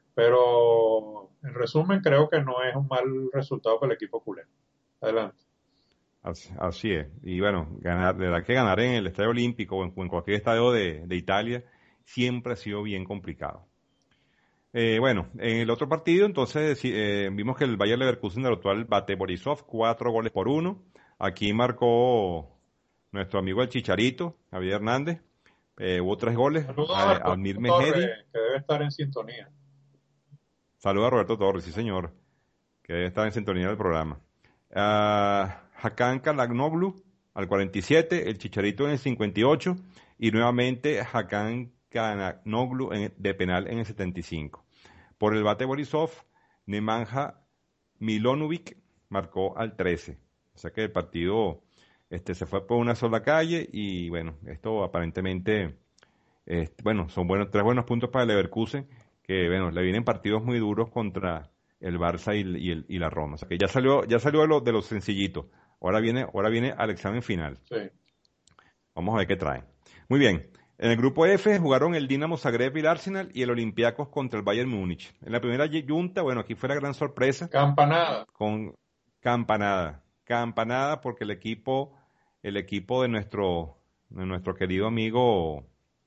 Pero en resumen, creo que no es un mal resultado para el equipo culé. Adelante. así, así es. Y bueno, ganar, de verdad que ganar en el Estadio Olímpico o en, o en cualquier estadio de, de Italia siempre ha sido bien complicado. Eh, bueno, en el otro partido, entonces eh, vimos que el Bayer Leverkusen derrotó al Bate Borisov cuatro goles por uno. Aquí marcó nuestro amigo el Chicharito, Javier Hernández. Eh, hubo tres goles. Saludos a A- Admir Roberto Mejedi. Torres, que debe estar en sintonía. Saluda a Roberto Torres, sí señor, que debe estar en sintonía del programa. Ah, Hakan Kalagnovlu al cuarenta y siete, el Chicharito en el cincuenta y ocho y nuevamente Hakan Kalagnovlu en- de penal en el setenta y cinco. Por el bate Borisov, Nemanja Milonovic marcó al trece. O sea que el partido este, se fue por una sola calle y bueno, esto aparentemente, este, bueno, son buenos, tres buenos puntos para el Leverkusen, que bueno, le vienen partidos muy duros contra el Barça y, el- y el- y la Roma. O sea que ya salió, ya salió de lo, de los sencillitos. Ahora viene, ahora viene al examen final. Sí. Vamos a ver qué trae. Muy bien. En el grupo F jugaron el Dinamo Zagreb y el Arsenal y el Olympiacos contra el Bayern Múnich. En la primera yunta, bueno, aquí fue la gran sorpresa Campanada. con campanada. Campanada porque el equipo, el equipo de nuestro, de nuestro querido amigo,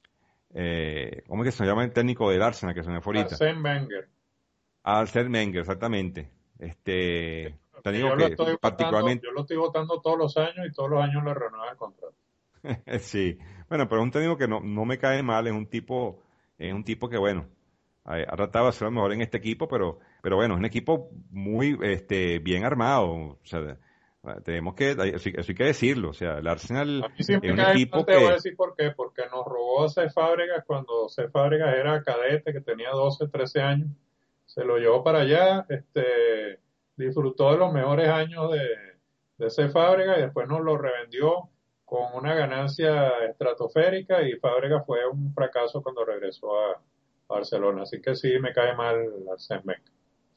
eh, ¿cómo es que se llama el técnico del Arsenal que se me fue ahorita? Arsène Wenger. Arsene Wenger, exactamente. Este, Que técnico yo lo que estoy votando, particularmente, yo lo estoy votando todos los años y todos los años le renuevan el contrato. sí, bueno, pero es un técnico que no, no me cae mal, es un tipo, es un tipo que bueno, ha, ha tratado de hacer lo mejor en este equipo, pero, pero bueno, es un equipo muy este, bien armado. O sea, Tenemos que, eso, eso hay que decirlo. O sea, el Arsenal A mí sí es me un cae equipo mal, te voy a que, decir por qué, porque nos robó a Cés Fábregas cuando Cés Fábregas era cadete, que tenía doce, trece años, se lo llevó para allá, este, disfrutó de los mejores años de, de Cés Fábregas y después nos lo revendió con una ganancia estratosférica y Fábregas fue un fracaso cuando regresó a, a Barcelona, así que sí me cae mal Arsène Wenger.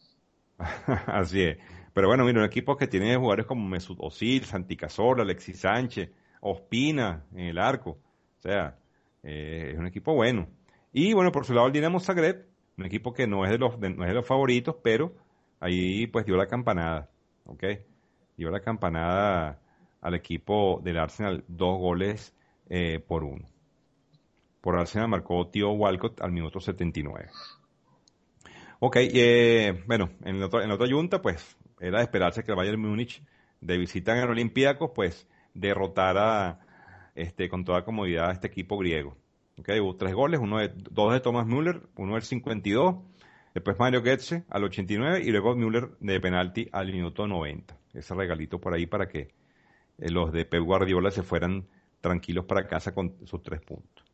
así es. Pero bueno, mira, un equipo que tiene jugadores como Mesut Özil, Santi Cazorla, Alexis Sánchez, Ospina en el arco. O sea, eh, es un equipo bueno. Y bueno, por su lado el Dinamo Zagreb, un equipo que no es de los, de- no es de los favoritos, pero ahí pues dio la campanada, ¿ok? Dio la campanada al equipo del Arsenal, dos goles eh, por uno. Por Arsenal marcó Tío Walcott al minuto setenta y nueve. Ok, eh, bueno, en la, otra, en la otra junta, pues, era de esperarse que el Bayern Múnich, de visita en el Olympiacos, pues, derrotara este, con toda comodidad a este equipo griego. Ok, hubo tres goles, uno de, dos de Thomas Müller, uno del cincuenta y dos, después Mario Götze al ochenta y nueve y luego Müller de penalti al minuto noventa. Ese regalito por ahí para que eh, los de Pep Guardiola se fueran tranquilos para casa con sus tres puntos.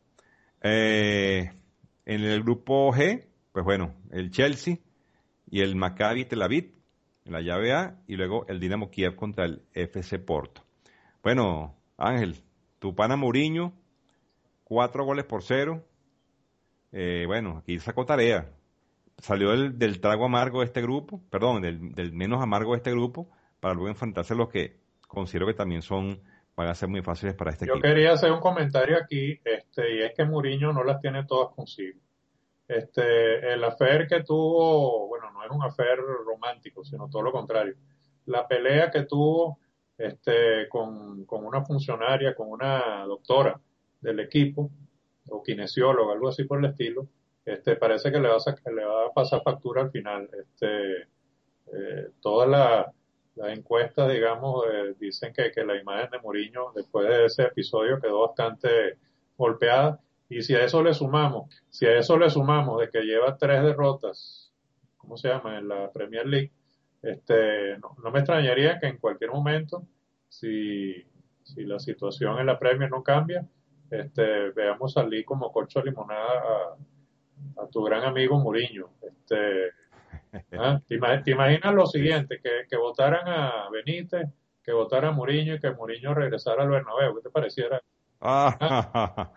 Eh, en el grupo G, pues bueno, el Chelsea y el Maccabi Tel Aviv en la llave A y luego el Dinamo Kiev contra el F C Porto. Bueno, Ángel, tu pana Mourinho, cuatro goles por cero. Eh, bueno, aquí sacó tarea. Salió del, del trago amargo de este grupo, perdón, del, del menos amargo de este grupo, para luego enfrentarse a los que considero que también son, van a ser muy fáciles para este Yo equipo. quería hacer un comentario aquí, este, y es que Mourinho no las tiene todas consigo. Este, el affair que tuvo, bueno, no es un affair romántico, sino todo lo contrario. La pelea que tuvo este, con, con una funcionaria, con una doctora del equipo, o kinesióloga, algo así por el estilo, este, parece que le va a, sacar- le va a pasar factura al final. Este, eh, todas la- las encuestas, digamos, eh, dicen que, que la imagen de Mourinho después de ese episodio quedó bastante golpeada. Y si a eso le sumamos, si a eso le sumamos de que lleva tres derrotas, ¿cómo se llama? En la Premier League, este, no, no me extrañaría que en cualquier momento, si, si la situación en la Premier no cambia, este, veamos salir como corcho de limonada a, a tu gran amigo Mourinho. Este, ¿ah? ¿Te, ima- te imaginas lo Sí. siguiente? Que, que votaran a Benítez, que votara a Mourinho y que Mourinho regresara al Bernabéu. ¿Qué te pareciera? ¿Ah? Ah,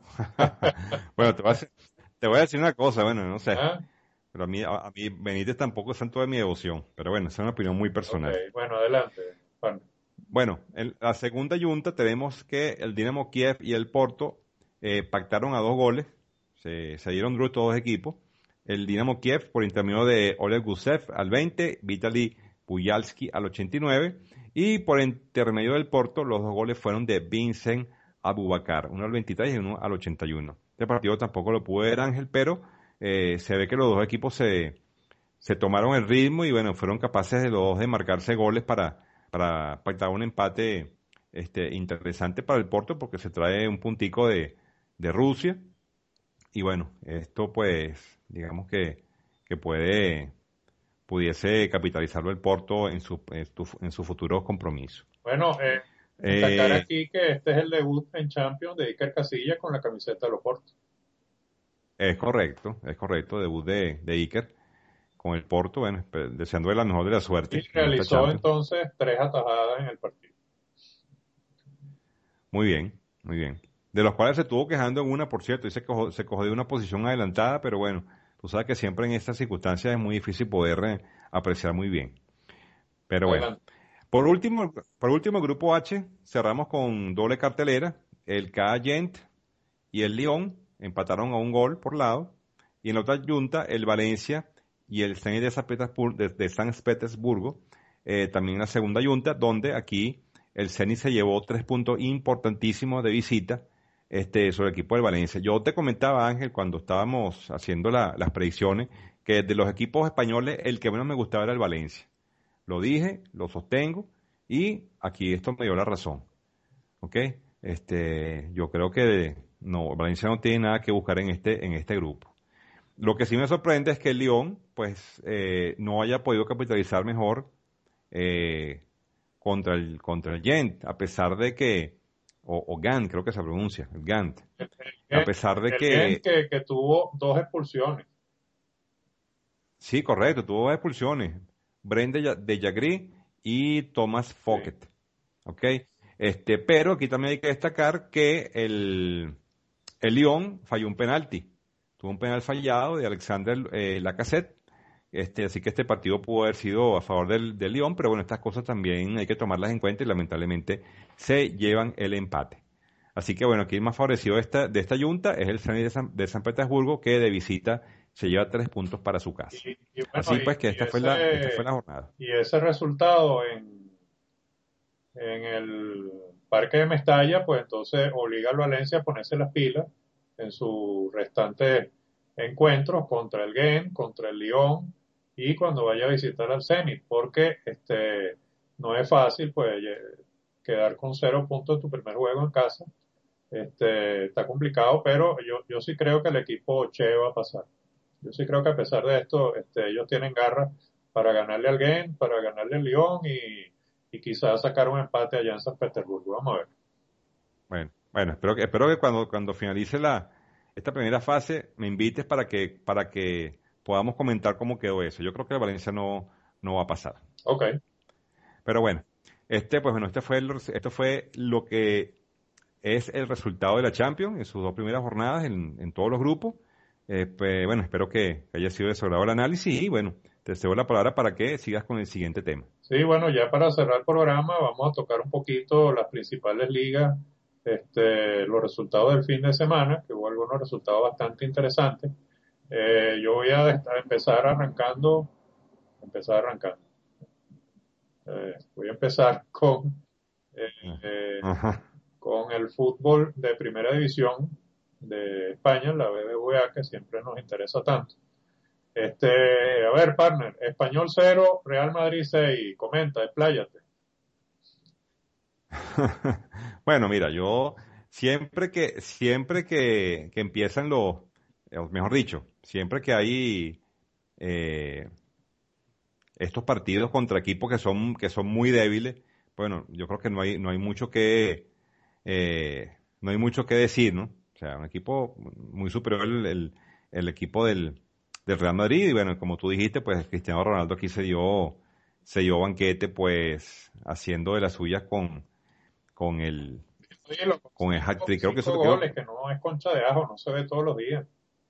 bueno, te voy a decir, te voy a decir una cosa, bueno, no sé, ¿Ah? pero a mí, a, a mí Benítez tampoco es santo de mi devoción, pero bueno, esa es una opinión muy Ok, personal. bueno, adelante, Juan. Bueno, en la segunda junta tenemos que el Dinamo Kiev y el Porto eh, pactaron a dos goles, se, se dieron duro estos dos equipos. El Dinamo Kiev por intermedio de Oleg Gusev al veinte, Vitaly Pujalski al ochenta y nueve y por intermedio del Porto los dos goles fueron de Vincent Abubakar, uno al veintitrés y uno al ochenta y uno. Este partido tampoco lo pude ver Ángel, pero eh, se ve que los dos equipos se, se tomaron el ritmo y bueno, fueron capaces de los dos de marcarse goles para, para pactar un empate este, interesante para el Porto porque se trae un puntico de, de Rusia y bueno, esto pues digamos que, que puede, pudiese capitalizarlo el Porto en su, en su, en su futuro compromiso. Bueno, eh, destacar Eh, aquí que este es el debut en Champions de Iker Casillas con la camiseta de los Portos. es correcto, es correcto, debut de, de Iker con el Porto, bueno, pues, deseándole la mejor de la Y suerte en esta realizó Champions. entonces tres atajadas en el partido. Muy bien, muy bien. De los cuales se estuvo quejando en una, por cierto, y se cogió, se cogió de una posición adelantada, pero bueno, tú sabes que siempre en estas circunstancias es muy difícil poder eh, apreciar muy bien. Pero bueno. Adelante. Por último, por último, el grupo H, cerramos con doble cartelera. El K Gent y el Lyon empataron a un gol por lado. Y en la otra junta, el Valencia y el Zenit de San Petersburgo, de, de San Petersburgo eh, también en la segunda junta, donde aquí el Zenit se llevó tres puntos importantísimos de visita este, sobre el equipo del Valencia. Yo te comentaba, Ángel, cuando estábamos haciendo la- las predicciones, que de los equipos españoles, el que menos me gustaba era el Valencia. Lo dije, lo sostengo, y aquí esto me dio la razón. ¿Ok? Este, yo creo que no, Valencia no tiene nada que buscar en este, en este grupo. Lo que sí me sorprende es que el Lyon, pues, eh, no haya podido capitalizar mejor, eh, contra el, contra el Gent, a pesar de que, o, o Gant, creo que se pronuncia, el Gant, El, a el, pesar de el Gent que, que, que tuvo dos expulsiones. sí, correcto, tuvo dos expulsiones, Brenda de, Ja- de Jagri y Thomas Sí. Foket, ¿ok? Este, pero aquí también hay que destacar que el, el Lyon falló un penalti, tuvo un penal fallado de Alexander eh, Lacazette. Este, así que este partido pudo haber sido a favor del, del Lyon, pero bueno, estas cosas también hay que tomarlas en cuenta y lamentablemente se llevan el empate. Así que bueno, aquí el más favorecido de esta, de esta yunta es el Zenit de San, de San Petersburgo, que de visita se lleva tres puntos para su casa. Y, y bueno, Así y, pues que y esta fue la, esta fue ese, la jornada. y ese resultado en, en el Parque de Mestalla, pues entonces obliga al Valencia a ponerse las pilas en sus restantes encuentros contra el Gent, contra el Lyon y cuando vaya a visitar al Zenit, porque este no es fácil pues quedar con cero puntos en tu primer juego en casa. Este, está complicado, pero yo, yo sí creo que el equipo Che va a pasar. Yo sí creo que a pesar de esto, este, ellos tienen garra para ganarle al Gent, para ganarle al Lyon y, y quizás sacar un empate allá en San Petersburgo. Vamos a ver. Bueno, bueno, espero que, espero que cuando, cuando finalice la, esta primera fase me invites para que, para que podamos comentar cómo quedó eso. Yo creo que el Valencia no, no va a pasar. Ok. Pero bueno, este, pues bueno, este fue el- esto fue lo que es el resultado de la Champions en sus dos primeras jornadas en, en todos los grupos. Eh, pues, bueno, espero que haya sido de su agrado el análisis y bueno, te cedo la palabra para que sigas con el siguiente tema. Sí, bueno, ya para cerrar el programa vamos a tocar un poquito las principales ligas, este, los resultados del fin de semana, que hubo algunos resultados bastante interesantes. Eh, yo voy a, a empezar arrancando, empezar arrancando. Eh, voy a empezar con, eh, eh, Ajá. con el fútbol de primera división de España, la B B V A, que siempre nos interesa tanto. Este, a ver, partner, Español cero, Real Madrid seis, comenta, expláyate. Bueno, mira, yo siempre que, siempre que, que empiezan los, eh, o mejor dicho, siempre que hay eh, estos partidos contra equipos que son, que son muy débiles, bueno, yo creo que no hay, no hay mucho que, eh, no hay mucho que decir, ¿no? O sea, un equipo muy superior el, el, el equipo del, del Real Madrid, y bueno, como tú dijiste, pues Cristiano Ronaldo aquí se dio, se dio banquete, pues, haciendo de las suyas con, con el, Oye, lo- con el cinco, hat-trick. Creo que eso cinco creo, goles, que no es concha de ajo, no se ve todos los días.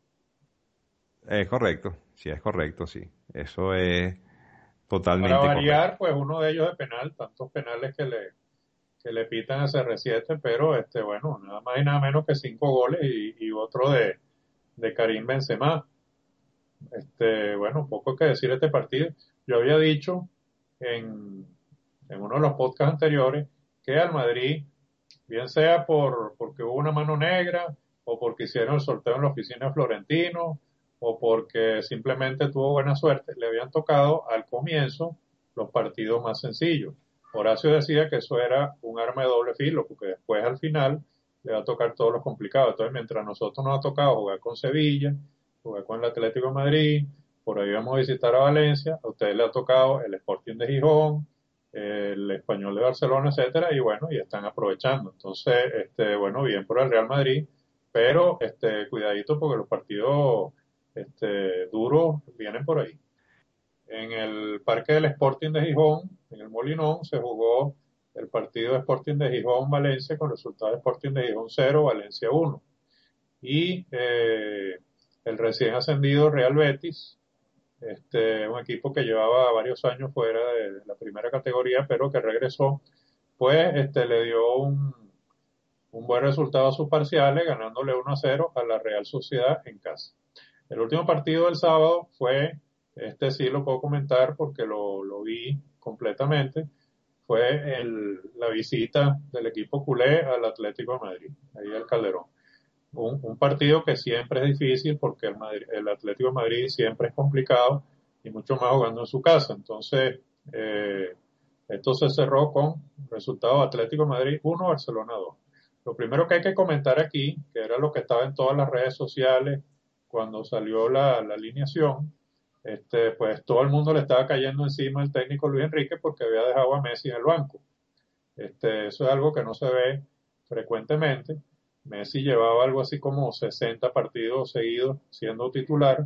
es correcto, sí, es correcto, sí. Eso es Para totalmente correcto. variar, pues uno de ellos de penal, tantos penales que le, que le pitan a C R siete, pero este, bueno, nada más y nada menos que cinco goles y, y otro de, de Karim Benzema. Este, bueno, poco que decir de este partido. Yo había dicho en, en uno de los podcasts anteriores que al Madrid, bien sea por porque hubo una mano negra, o porque hicieron el sorteo en la oficina de Florentino, o porque simplemente tuvo buena suerte, le habían tocado al comienzo los partidos más sencillos. Horacio decía que eso era un arma de doble filo, porque después al final le va a tocar todos los complicados. Entonces, mientras a nosotros nos ha tocado jugar con Sevilla, jugar con el Atlético de Madrid, por ahí vamos a visitar a Valencia, a ustedes les ha tocado el Sporting de Gijón, el Español de Barcelona, etcétera, y bueno, y están aprovechando. Entonces, este, bueno, bien por el Real Madrid, pero este, cuidadito porque los partidos este, duros vienen por ahí. En el Parque del Sporting de Gijón, en el Molinón, se jugó el partido de Sporting de Gijón-Valencia con resultado de Sporting de Gijón cero, Valencia uno. Y eh, el recién ascendido Real Betis, este, un equipo que llevaba varios años fuera de la primera categoría, pero que regresó, pues este, le dio un, un buen resultado a sus parciales, ganándole uno a cero a la Real Sociedad en casa. El último partido del sábado fue, este sí lo puedo comentar porque lo, lo vi completamente, fue el, la visita del equipo culé al Atlético de Madrid, ahí al Calderón. Un, un partido que siempre es difícil porque el, Madrid, el Atlético de Madrid siempre es complicado y mucho más jugando en su casa. Entonces, eh, esto se cerró con resultado Atlético de Madrid uno, Barcelona dos. Lo primero que hay que comentar aquí, que era lo que estaba en todas las redes sociales cuando salió la, la alineación, este, pues todo el mundo le estaba cayendo encima al técnico Luis Enrique porque había dejado a Messi en el banco. Este, eso es algo que no se ve frecuentemente. Messi llevaba algo así como sesenta partidos seguidos siendo titular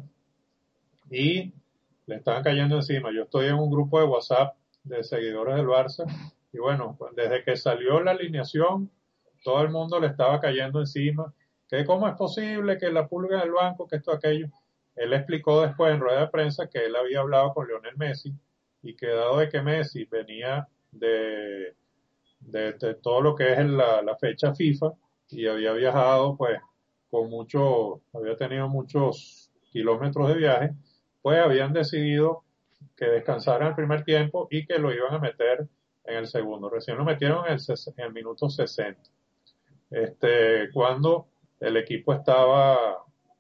y le estaban cayendo encima. Yo estoy en un grupo de WhatsApp de seguidores del Barça y bueno, pues, desde que salió la alineación, todo el mundo le estaba cayendo encima, que cómo es posible que la pulga del banco, que esto, aquello. Él explicó después en rueda de prensa que él había hablado con Lionel Messi y que dado de que Messi venía de, de, de todo lo que es la, la fecha FIFA y había viajado pues con mucho, había tenido muchos kilómetros de viaje, pues habían decidido que descansara en el primer tiempo y que lo iban a meter en el segundo. Recién lo metieron en el, en el minuto sesenta. Este, cuando el equipo estaba,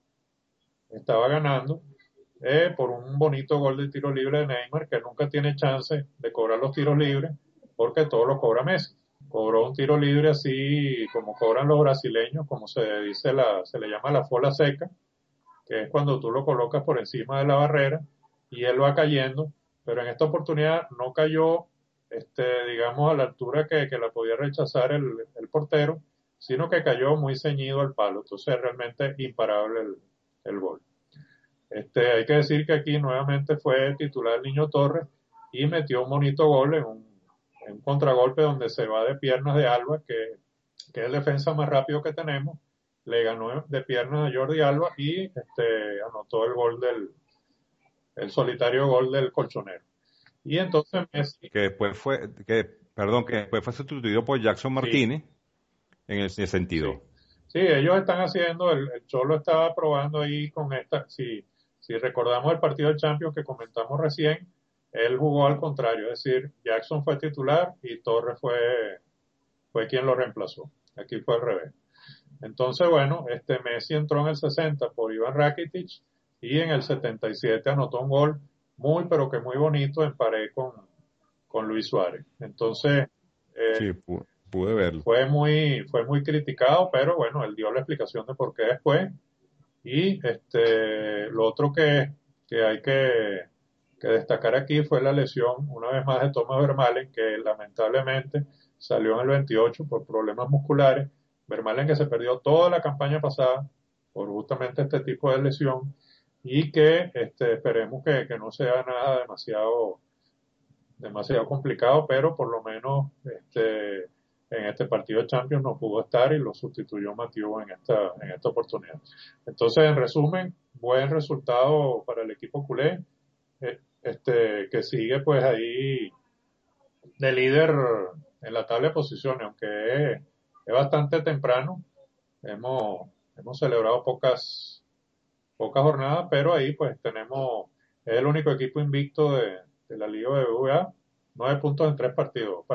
estaba ganando eh, por un bonito gol de tiro libre de Neymar, que nunca tiene chance de cobrar los tiros libres porque todo lo cobra Messi. Cobró un tiro libre así como cobran los brasileños, como se dice la, se le llama la fola seca, que es cuando tú lo colocas por encima de la barrera y él va cayendo, pero en esta oportunidad no cayó, este, digamos, a la altura que, que la podía rechazar el, el portero, sino que cayó muy ceñido al palo, entonces realmente imparable el, el gol. Este, hay que decir que aquí nuevamente fue titular el Niño Torres y metió un bonito gol en un, en un contragolpe donde se va de piernas de Alba, que, que es el defensa más rápido que tenemos, le ganó de piernas a Jordi Alba y este, anotó el gol del, el solitario gol del colchonero. Y entonces Messi, Que después fue, que, perdón, que después fue sustituido por Jackson sí, Martínez en ese sí, sentido. sí, ellos están haciendo, el, el Cholo estaba probando ahí con esta, si, si recordamos el partido del Champions que comentamos recién, él jugó al contrario, es decir, Jackson fue titular y Torres fue, fue quien lo reemplazó. Aquí fue al revés. Entonces, bueno, este Messi entró en el sesenta por Iván Rakitic y en el setenta y siete anotó un gol muy, pero que muy bonito en pared con, con Luis Suárez. Entonces, eh, Sí, pu- pude verlo. fue muy, fue muy criticado, pero bueno, él dio la explicación de por qué después. Y este, lo otro que, que hay que, que destacar aquí fue la lesión, una vez más, de Thomas Vermaelen, que lamentablemente salió en el veintiocho por problemas musculares. Vermaelen que se perdió toda la campaña pasada por justamente este tipo de lesión y que este, esperemos que, que no sea nada demasiado demasiado complicado, pero por lo menos este, en este partido de Champions no pudo estar y lo sustituyó Mathieu en esta, en esta oportunidad. Entonces, en resumen, buen resultado para el equipo culé, eh, este, que sigue pues ahí de líder en la tabla de posiciones, aunque es, es bastante temprano. Hemos, hemos celebrado pocas, pocas jornadas, pero ahí pues tenemos, es el único equipo invicto de, de la Liga de B B V A, nueve puntos en tres partidos.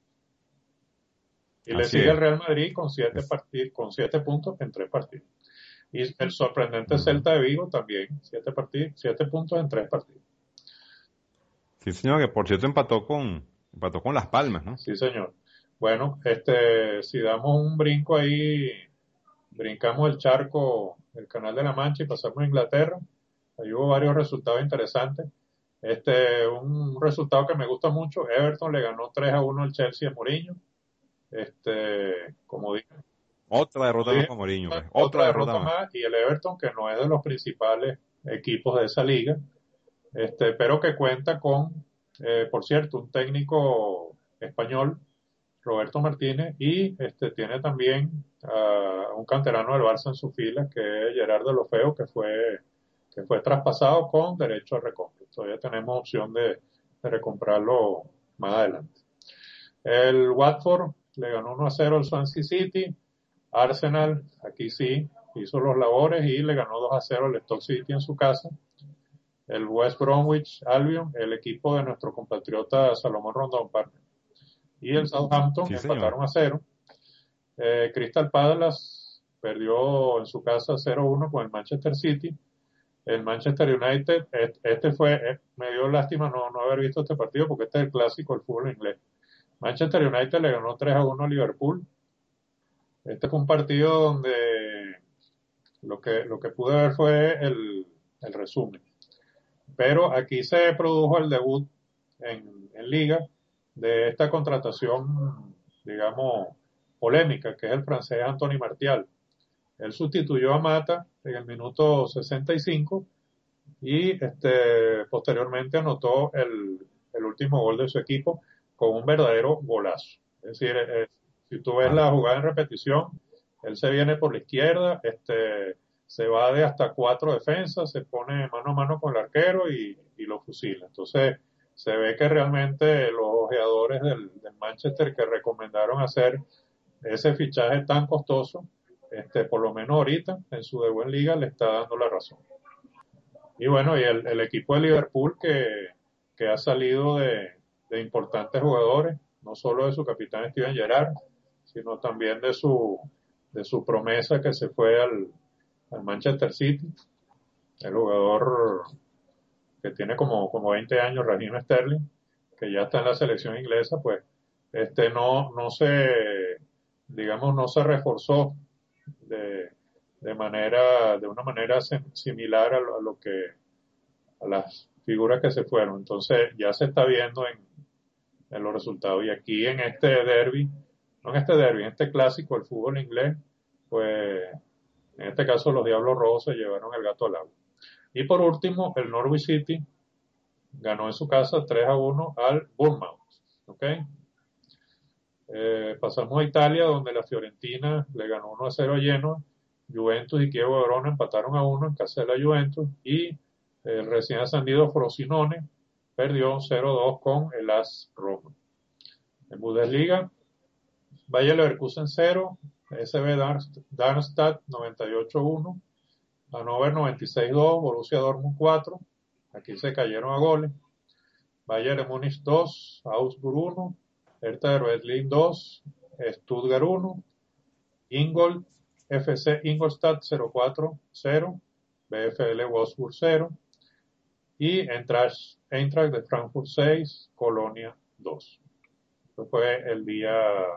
Y le Así sigue el es. Real Madrid con siete, Es- partidos, con siete puntos en tres partidos. Y el sorprendente ujú. Celta de Vigo también, siete, partidos, siete puntos en tres partidos. Sí, señor, que por cierto empató con, empató con Las Palmas, ¿no? Sí, señor. Bueno, este, si damos un brinco ahí, brincamos el charco, el Canal de la Mancha y pasamos a Inglaterra, ahí hubo varios resultados interesantes. Este, un resultado que me gusta mucho, Everton le ganó tres a uno al Chelsea de Mourinho. Este, como dije, Otra como derrota más dije, para Mourinho, pues. otra Otra derrota derrota más. más y el Everton, que no es de los principales equipos de esa liga, este, pero que cuenta con, eh, por cierto, un técnico español, Roberto Martínez, y este, tiene también uh, un canterano del Barça en su fila, que es Gerardo Lofeo, que fue, que fue traspasado con derecho a recompra. Todavía tenemos opción de, de recomprarlo más adelante. El Watford le ganó uno a cero al Swansea City. Arsenal, aquí sí, hizo los labores y le ganó dos a cero al Stoke City en su casa. El West Bromwich Albion, el equipo de nuestro compatriota Salomón Rondón, partner, y el Southampton Sí, señor. empataron a cero. Eh, Crystal Palace perdió en su casa cero uno con el Manchester City. El Manchester United, este fue, eh, me dio lástima no, no haber visto este partido porque este es el clásico del fútbol inglés. Manchester United le ganó tres a uno a Liverpool. Este fue un partido donde lo que, lo que pude ver fue el, el resumen. Pero aquí se produjo el debut en, en liga de esta contratación, digamos, polémica, que es el francés Anthony Martial. Él sustituyó a Mata en el minuto sesenta y cinco y este, posteriormente anotó el, el último gol de su equipo con un verdadero golazo. Es decir, eh, si tú ves Ah, la jugada en repetición, él se viene por la izquierda, este, se va de hasta cuatro defensas, se pone mano a mano con el arquero y, y lo fusila. Entonces, se ve que realmente los ojeadores del, del Manchester que recomendaron hacer ese fichaje tan costoso, este, por lo menos ahorita, en su debut en liga, le está dando la razón. Y bueno, y el, el equipo de Liverpool que, que ha salido de, de importantes jugadores, no solo de su capitán Steven Gerrard, sino también de su, de su promesa que se fue al, al Manchester City, el jugador que tiene como, como veinte años, Raheem Sterling, que ya está en la selección inglesa, pues este no, no se, digamos, no se reforzó de, de manera, de una manera similar a lo, a lo que, a las figuras que se fueron. Entonces ya se está viendo en, en los resultados. Y aquí en este derby, no en este derby, en este clásico, el fútbol inglés, pues en este caso los Diablos Rojos se llevaron el gato al agua. Y por último, el Norwich City ganó en su casa tres a uno al Bournemouth. ¿Ok? Eh, pasamos a Italia, donde la Fiorentina le ganó uno a cero a Genoa. Juventus y Chievo Verona empataron a uno en casa de la Juventus. Y el recién ascendido Frosinone perdió cero a dos con el AS Roma. En Bundesliga, Bayer Leverkusen cero, S V Darmstadt noventa y ocho a uno, Hannover noventa y seis a dos, Borussia Dortmund cuatro. Aquí se cayeron a goles. Bayern Múnich dos, Augsburg uno, Hertha de Berlín dos, Stuttgart uno, Ingold, F C Ingolstadt cero cuatro cero, B F L Wolfsburg cero y Eintracht, Eintracht de Frankfurt seis, Colonia dos. Eso fue el día,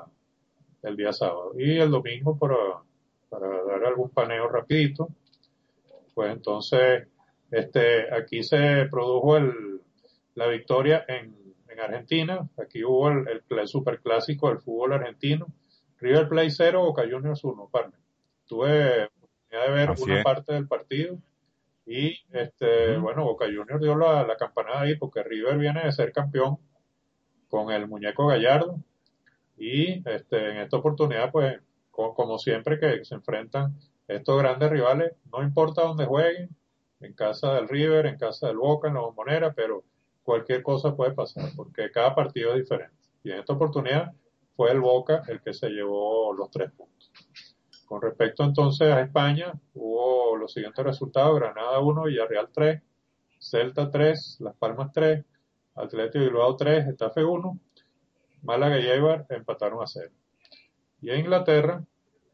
el día sábado. Y el domingo, para, para dar algún paneo rapidito, pues entonces este, aquí se produjo el, la victoria en, en Argentina. Aquí hubo el, el, el superclásico del fútbol argentino. River Plate cero, Boca Juniors uno, partner. Tuve oportunidad de ver así una es. parte del partido y este, Ujú. bueno, Boca Juniors dio la, la campanada ahí porque River viene de ser campeón con el muñeco Gallardo y este, en esta oportunidad, pues, co- como siempre que se enfrentan estos grandes rivales, no importa dónde jueguen, en casa del River, en casa del Boca, en la Bombonera, pero cualquier cosa puede pasar, porque cada partido es diferente. Y en esta oportunidad fue el Boca el que se llevó los tres puntos. Con respecto entonces a España, hubo los siguientes resultados: Granada uno, Villarreal tres, Celta tres, Las Palmas tres, Atlético Bilbao tres, Getafe uno, Málaga y Eibar empataron a cero. Y en Inglaterra,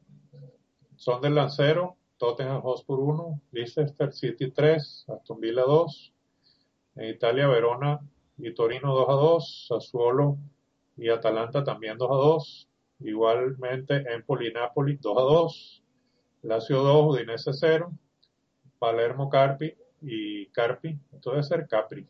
Sunderland cero, Tottenham Hotspur uno, Leicester City tres, Aston Villa dos. En Italia, Verona y Torino dos a dos, Sassuolo y Atalanta también dos a dos. Igualmente, Empoli y Napoli dos a dos, Lazio dos, Udinese cero, Palermo Carpi y Carpi, esto debe ser Capri,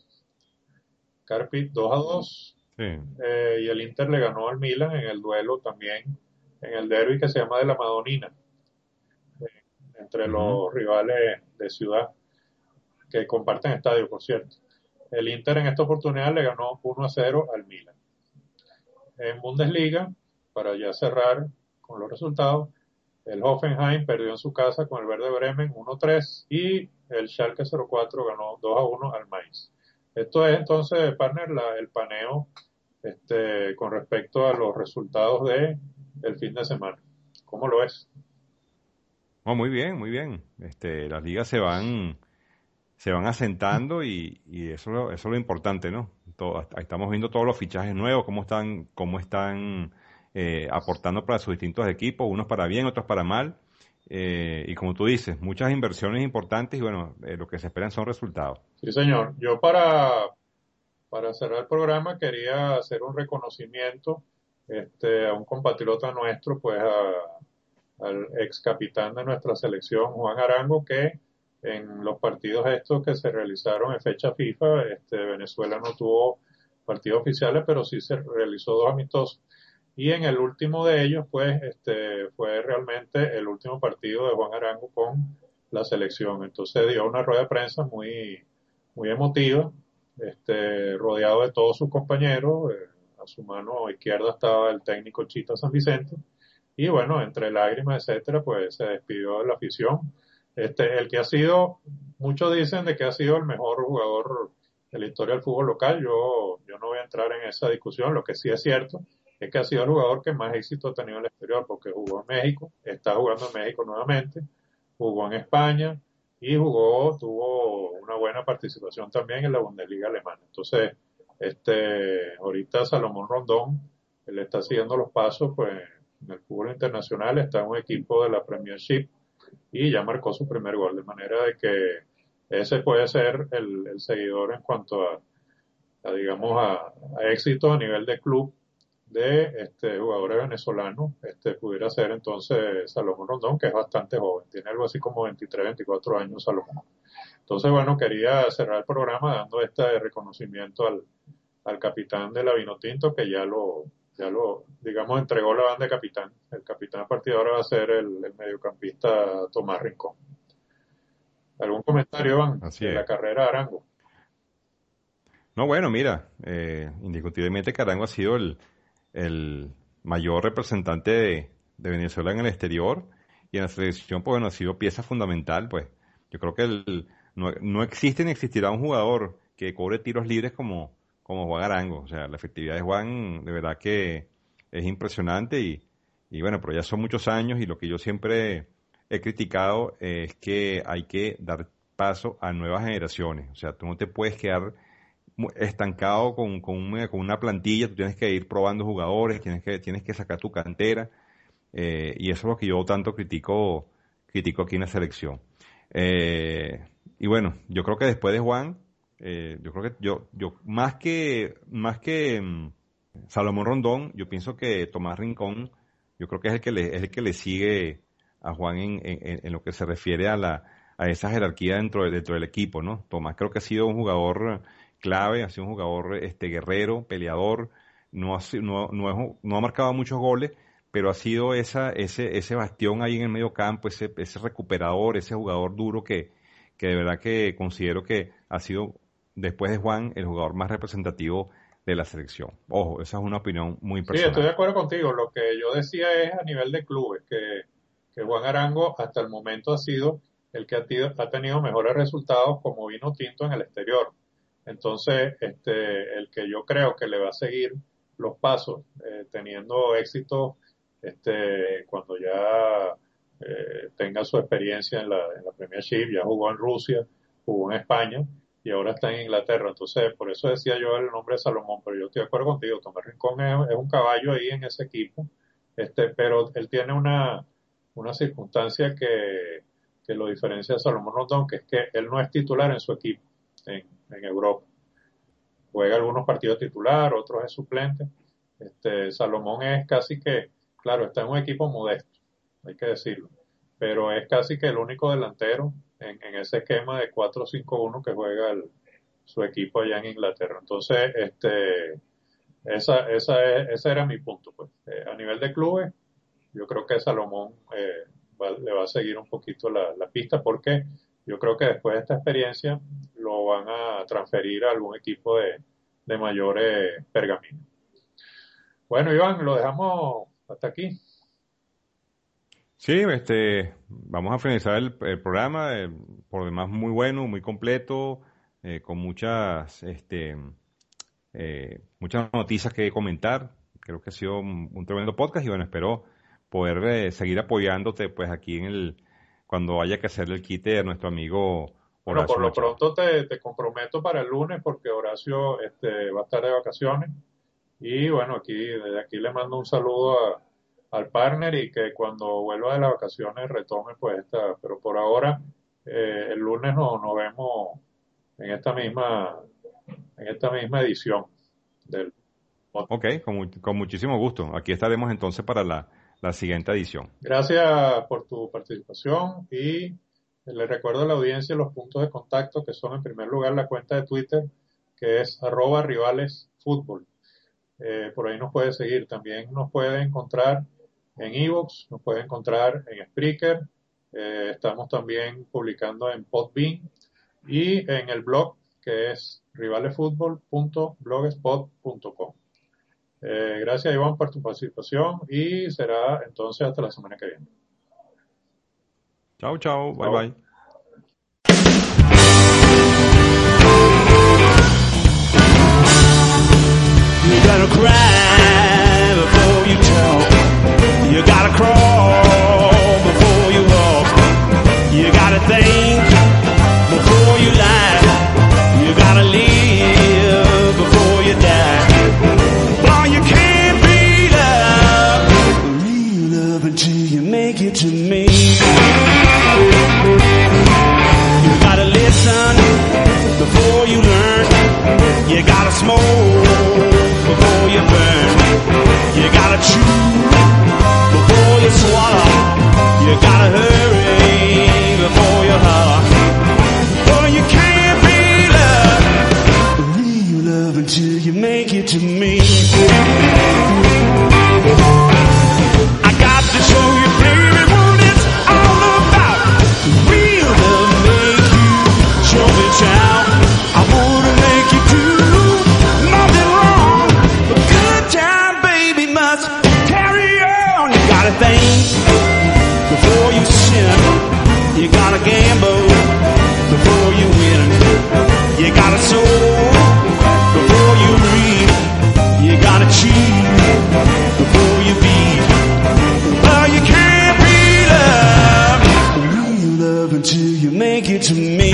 Carpi dos a dos. Sí. Eh, y el Inter le ganó al Milan en el duelo también, en el derby que se llama de la Madonina, eh, entre Ujú. los rivales de ciudad que comparten estadio, por cierto. El Inter en esta oportunidad le ganó uno a cero al Milan. En Bundesliga, para ya cerrar con los resultados, el Hoffenheim perdió en su casa con el Werder Bremen uno a tres y el Schalke cero cuatro ganó dos a uno al Mainz. Esto es entonces, partner, la, el paneo este, con respecto a los resultados de el fin de semana. ¿Cómo lo es? Oh, muy bien, muy bien. Este, las ligas se van, se van asentando y, y eso, lo- eso es lo importante, ¿no? Todo- ahí estamos viendo todos los fichajes nuevos, cómo están, cómo están eh, aportando para sus distintos equipos, unos para bien, otros para mal. Eh, y como tú dices, muchas inversiones importantes y bueno, eh, lo que se esperan son resultados. Sí, señor. Yo para, para cerrar el programa quería hacer un reconocimiento este, a un compatriota nuestro, pues a- al ex capitán de nuestra selección, Juan Arango, que en los partidos estos que se realizaron en fecha FIFA, este, Venezuela no tuvo partidos oficiales, pero sí se realizó dos amistosos. Y en el último de ellos, pues, este, fue realmente el último partido de Juan Arango con la selección. Entonces dio una rueda de prensa muy, muy emotiva, este, rodeado de todos sus compañeros. Eh, a su mano izquierda estaba el técnico Chita San Vicente. Y bueno, entre lágrimas, etcétera, pues se despidió de la afición. Este, el que ha sido, muchos dicen de que ha sido el mejor jugador de la historia del fútbol local. Yo, yo no voy a entrar en esa discusión. Lo que sí es cierto es que ha sido el jugador que más éxito ha tenido en el exterior, porque jugó en México, está jugando en México nuevamente, jugó en España y jugó, tuvo una buena participación también en la Bundesliga alemana. Entonces, este, ahorita Salomón Rondón, él está siguiendo los pasos, pues, en el fútbol internacional, está en un equipo de la Premiership y ya marcó su primer gol, de manera de que ese puede ser el, el seguidor en cuanto a, a digamos, a, a éxito a nivel de club de este jugadores venezolanos. Este pudiera ser entonces Salomón Rondón, que es bastante joven, tiene algo así como veintitrés, veinticuatro años Salomón. Entonces, bueno, quería cerrar el programa dando este reconocimiento al, al capitán de la Vinotinto, que ya lo, ya lo, digamos, entregó la banda de capitán. El capitán a partir de ahora va a ser el, el mediocampista Tomás Rincón. ¿Algún comentario, Iván, Así de la es. carrera de Arango? No, bueno, mira, eh, indiscutiblemente Carango ha sido el, el mayor representante de, de Venezuela en el exterior y en la selección, pues bueno, ha sido pieza fundamental, pues. Yo creo que el, no, no existe ni existirá un jugador que cobre tiros libres como, como Juan Arango. O sea, la efectividad de Juan de verdad que es impresionante y, y bueno, pero ya son muchos años y lo que yo siempre he criticado es que hay que dar paso a nuevas generaciones. O sea, tú no te puedes quedar mu- estancado con, con, una, con una plantilla, tú tienes que ir probando jugadores, tienes que, tienes que sacar tu cantera, eh, y eso es lo que yo tanto critico, critico aquí en la selección. Eh, y bueno, yo creo que después de Juan, eh, yo creo que yo, yo más que, más que mm, Salomón Rondón, yo pienso que Tomás Rincón, yo creo que es el que le, es el que le sigue a Juan en, en, en lo que se refiere a la, a esa jerarquía dentro, de- dentro del equipo, ¿no? Tomás creo que ha sido un jugador clave, ha sido un jugador este guerrero, peleador, no ha, si- no, no, es- no ha marcado muchos goles, pero ha sido esa, ese, ese bastión ahí en el medio campo, ese, ese recuperador, ese jugador duro que, que de verdad que considero que ha sido, después de Juan, el jugador más representativo de la selección. Ojo, esa es una opinión muy Sí, estoy de personal. acuerdo contigo. Lo que yo decía es a nivel de clubes, que, que Juan Arango hasta el momento ha sido el que ha, tido- ha tenido mejores resultados como vino tinto en el exterior. Entonces, este, el que yo creo que le va a seguir los pasos, eh, teniendo éxito, este, cuando ya eh, tenga su experiencia en la, en la Premiership, ya jugó en Rusia, jugó en España y ahora está en Inglaterra. Entonces, por eso decía yo el nombre de Salomón, pero yo estoy de acuerdo contigo. Tomás Rincón es, es un caballo ahí en ese equipo, este, pero él tiene una, una circunstancia que, que lo diferencia de Salomón Rondón, que es que él no es titular en su equipo en, en Europa. Juega algunos partidos titular, otros es suplente. Este, Salomón es casi que, claro, está en un equipo modesto, hay que decirlo, pero es casi que el único delantero en, en ese esquema de cuatro cinco uno que juega el, su equipo allá en Inglaterra. Entonces, este, esa, esa es- ese era mi punto. Pues. Eh, a nivel de clubes, yo creo que Salomón eh, va- le va a seguir un poquito la, la pista porque yo creo que después de esta experiencia lo van a transferir a algún equipo de, de mayores pergaminos. Bueno, Iván, lo dejamos hasta aquí. Sí, este, vamos a finalizar el, el programa, eh, por demás muy bueno, muy completo, eh, con muchas, este, eh, muchas noticias que comentar. Creo que ha sido un, un tremendo podcast y bueno, espero poder eh, seguir apoyándote pues aquí en el, cuando haya que hacerle el quite a nuestro amigo Bueno, por Horacio lo Machado. pronto te, te comprometo para el lunes porque Horacio este, va a estar de vacaciones. Y bueno, aquí, desde aquí le mando un saludo a- al partner y que cuando vuelva de las vacaciones retome pues esta, pero por ahora eh, el lunes no, nos vemos en esta misma, en esta misma edición del podcast. Ok, con, mu- con muchísimo gusto. Aquí estaremos entonces para la, la siguiente edición. Gracias por tu participación y Le recuerdo a la audiencia los puntos de contacto, que son en primer lugar la cuenta de Twitter, que es arroba rivalesfutbol. Eh, por ahí nos puede seguir. También nos puede encontrar en iVoox, nos puede encontrar en Spreaker. Eh, estamos también publicando en Podbean y en el blog, que es rivalesfutbol punto blogspot punto com. Eh, gracias, Iván, por tu participación y será entonces hasta la semana que viene. Chao, chao, bye, Chao. bye. You gotta cry before you talk. You gotta crawl before you walk. You gotta think before you lie. You gotta live before you die. Oh, you can't be loved, real love, until you make it to me. You gotta listen before you learn. You gotta smoke before you burn. You gotta chew before you swallow. You gotta hurry before you holler. Oh, you can't be loved, real love, until you make it to me. I got to show you, baby, what it's all about. Real love make you show me child. I wanna make you do nothing wrong. A good time, baby, must carry on. You gotta think before you sin. You gotta gamble before you win. You gotta sow before you reap. You gotta cheat before you beat. Oh, you can't be loved, real love, until you make it to me.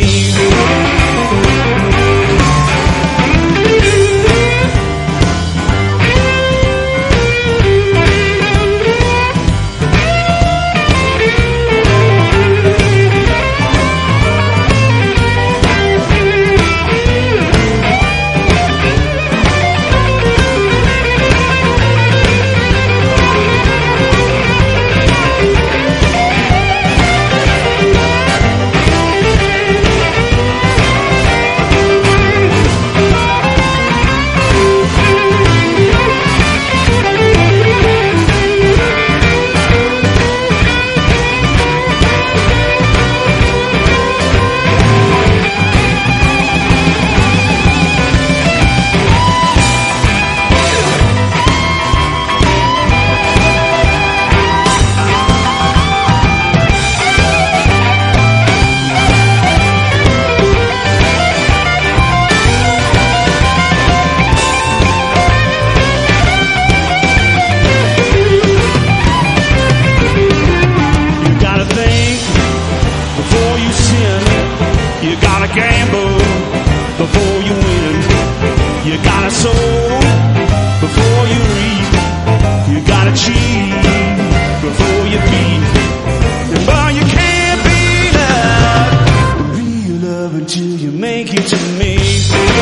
Until you make it to me.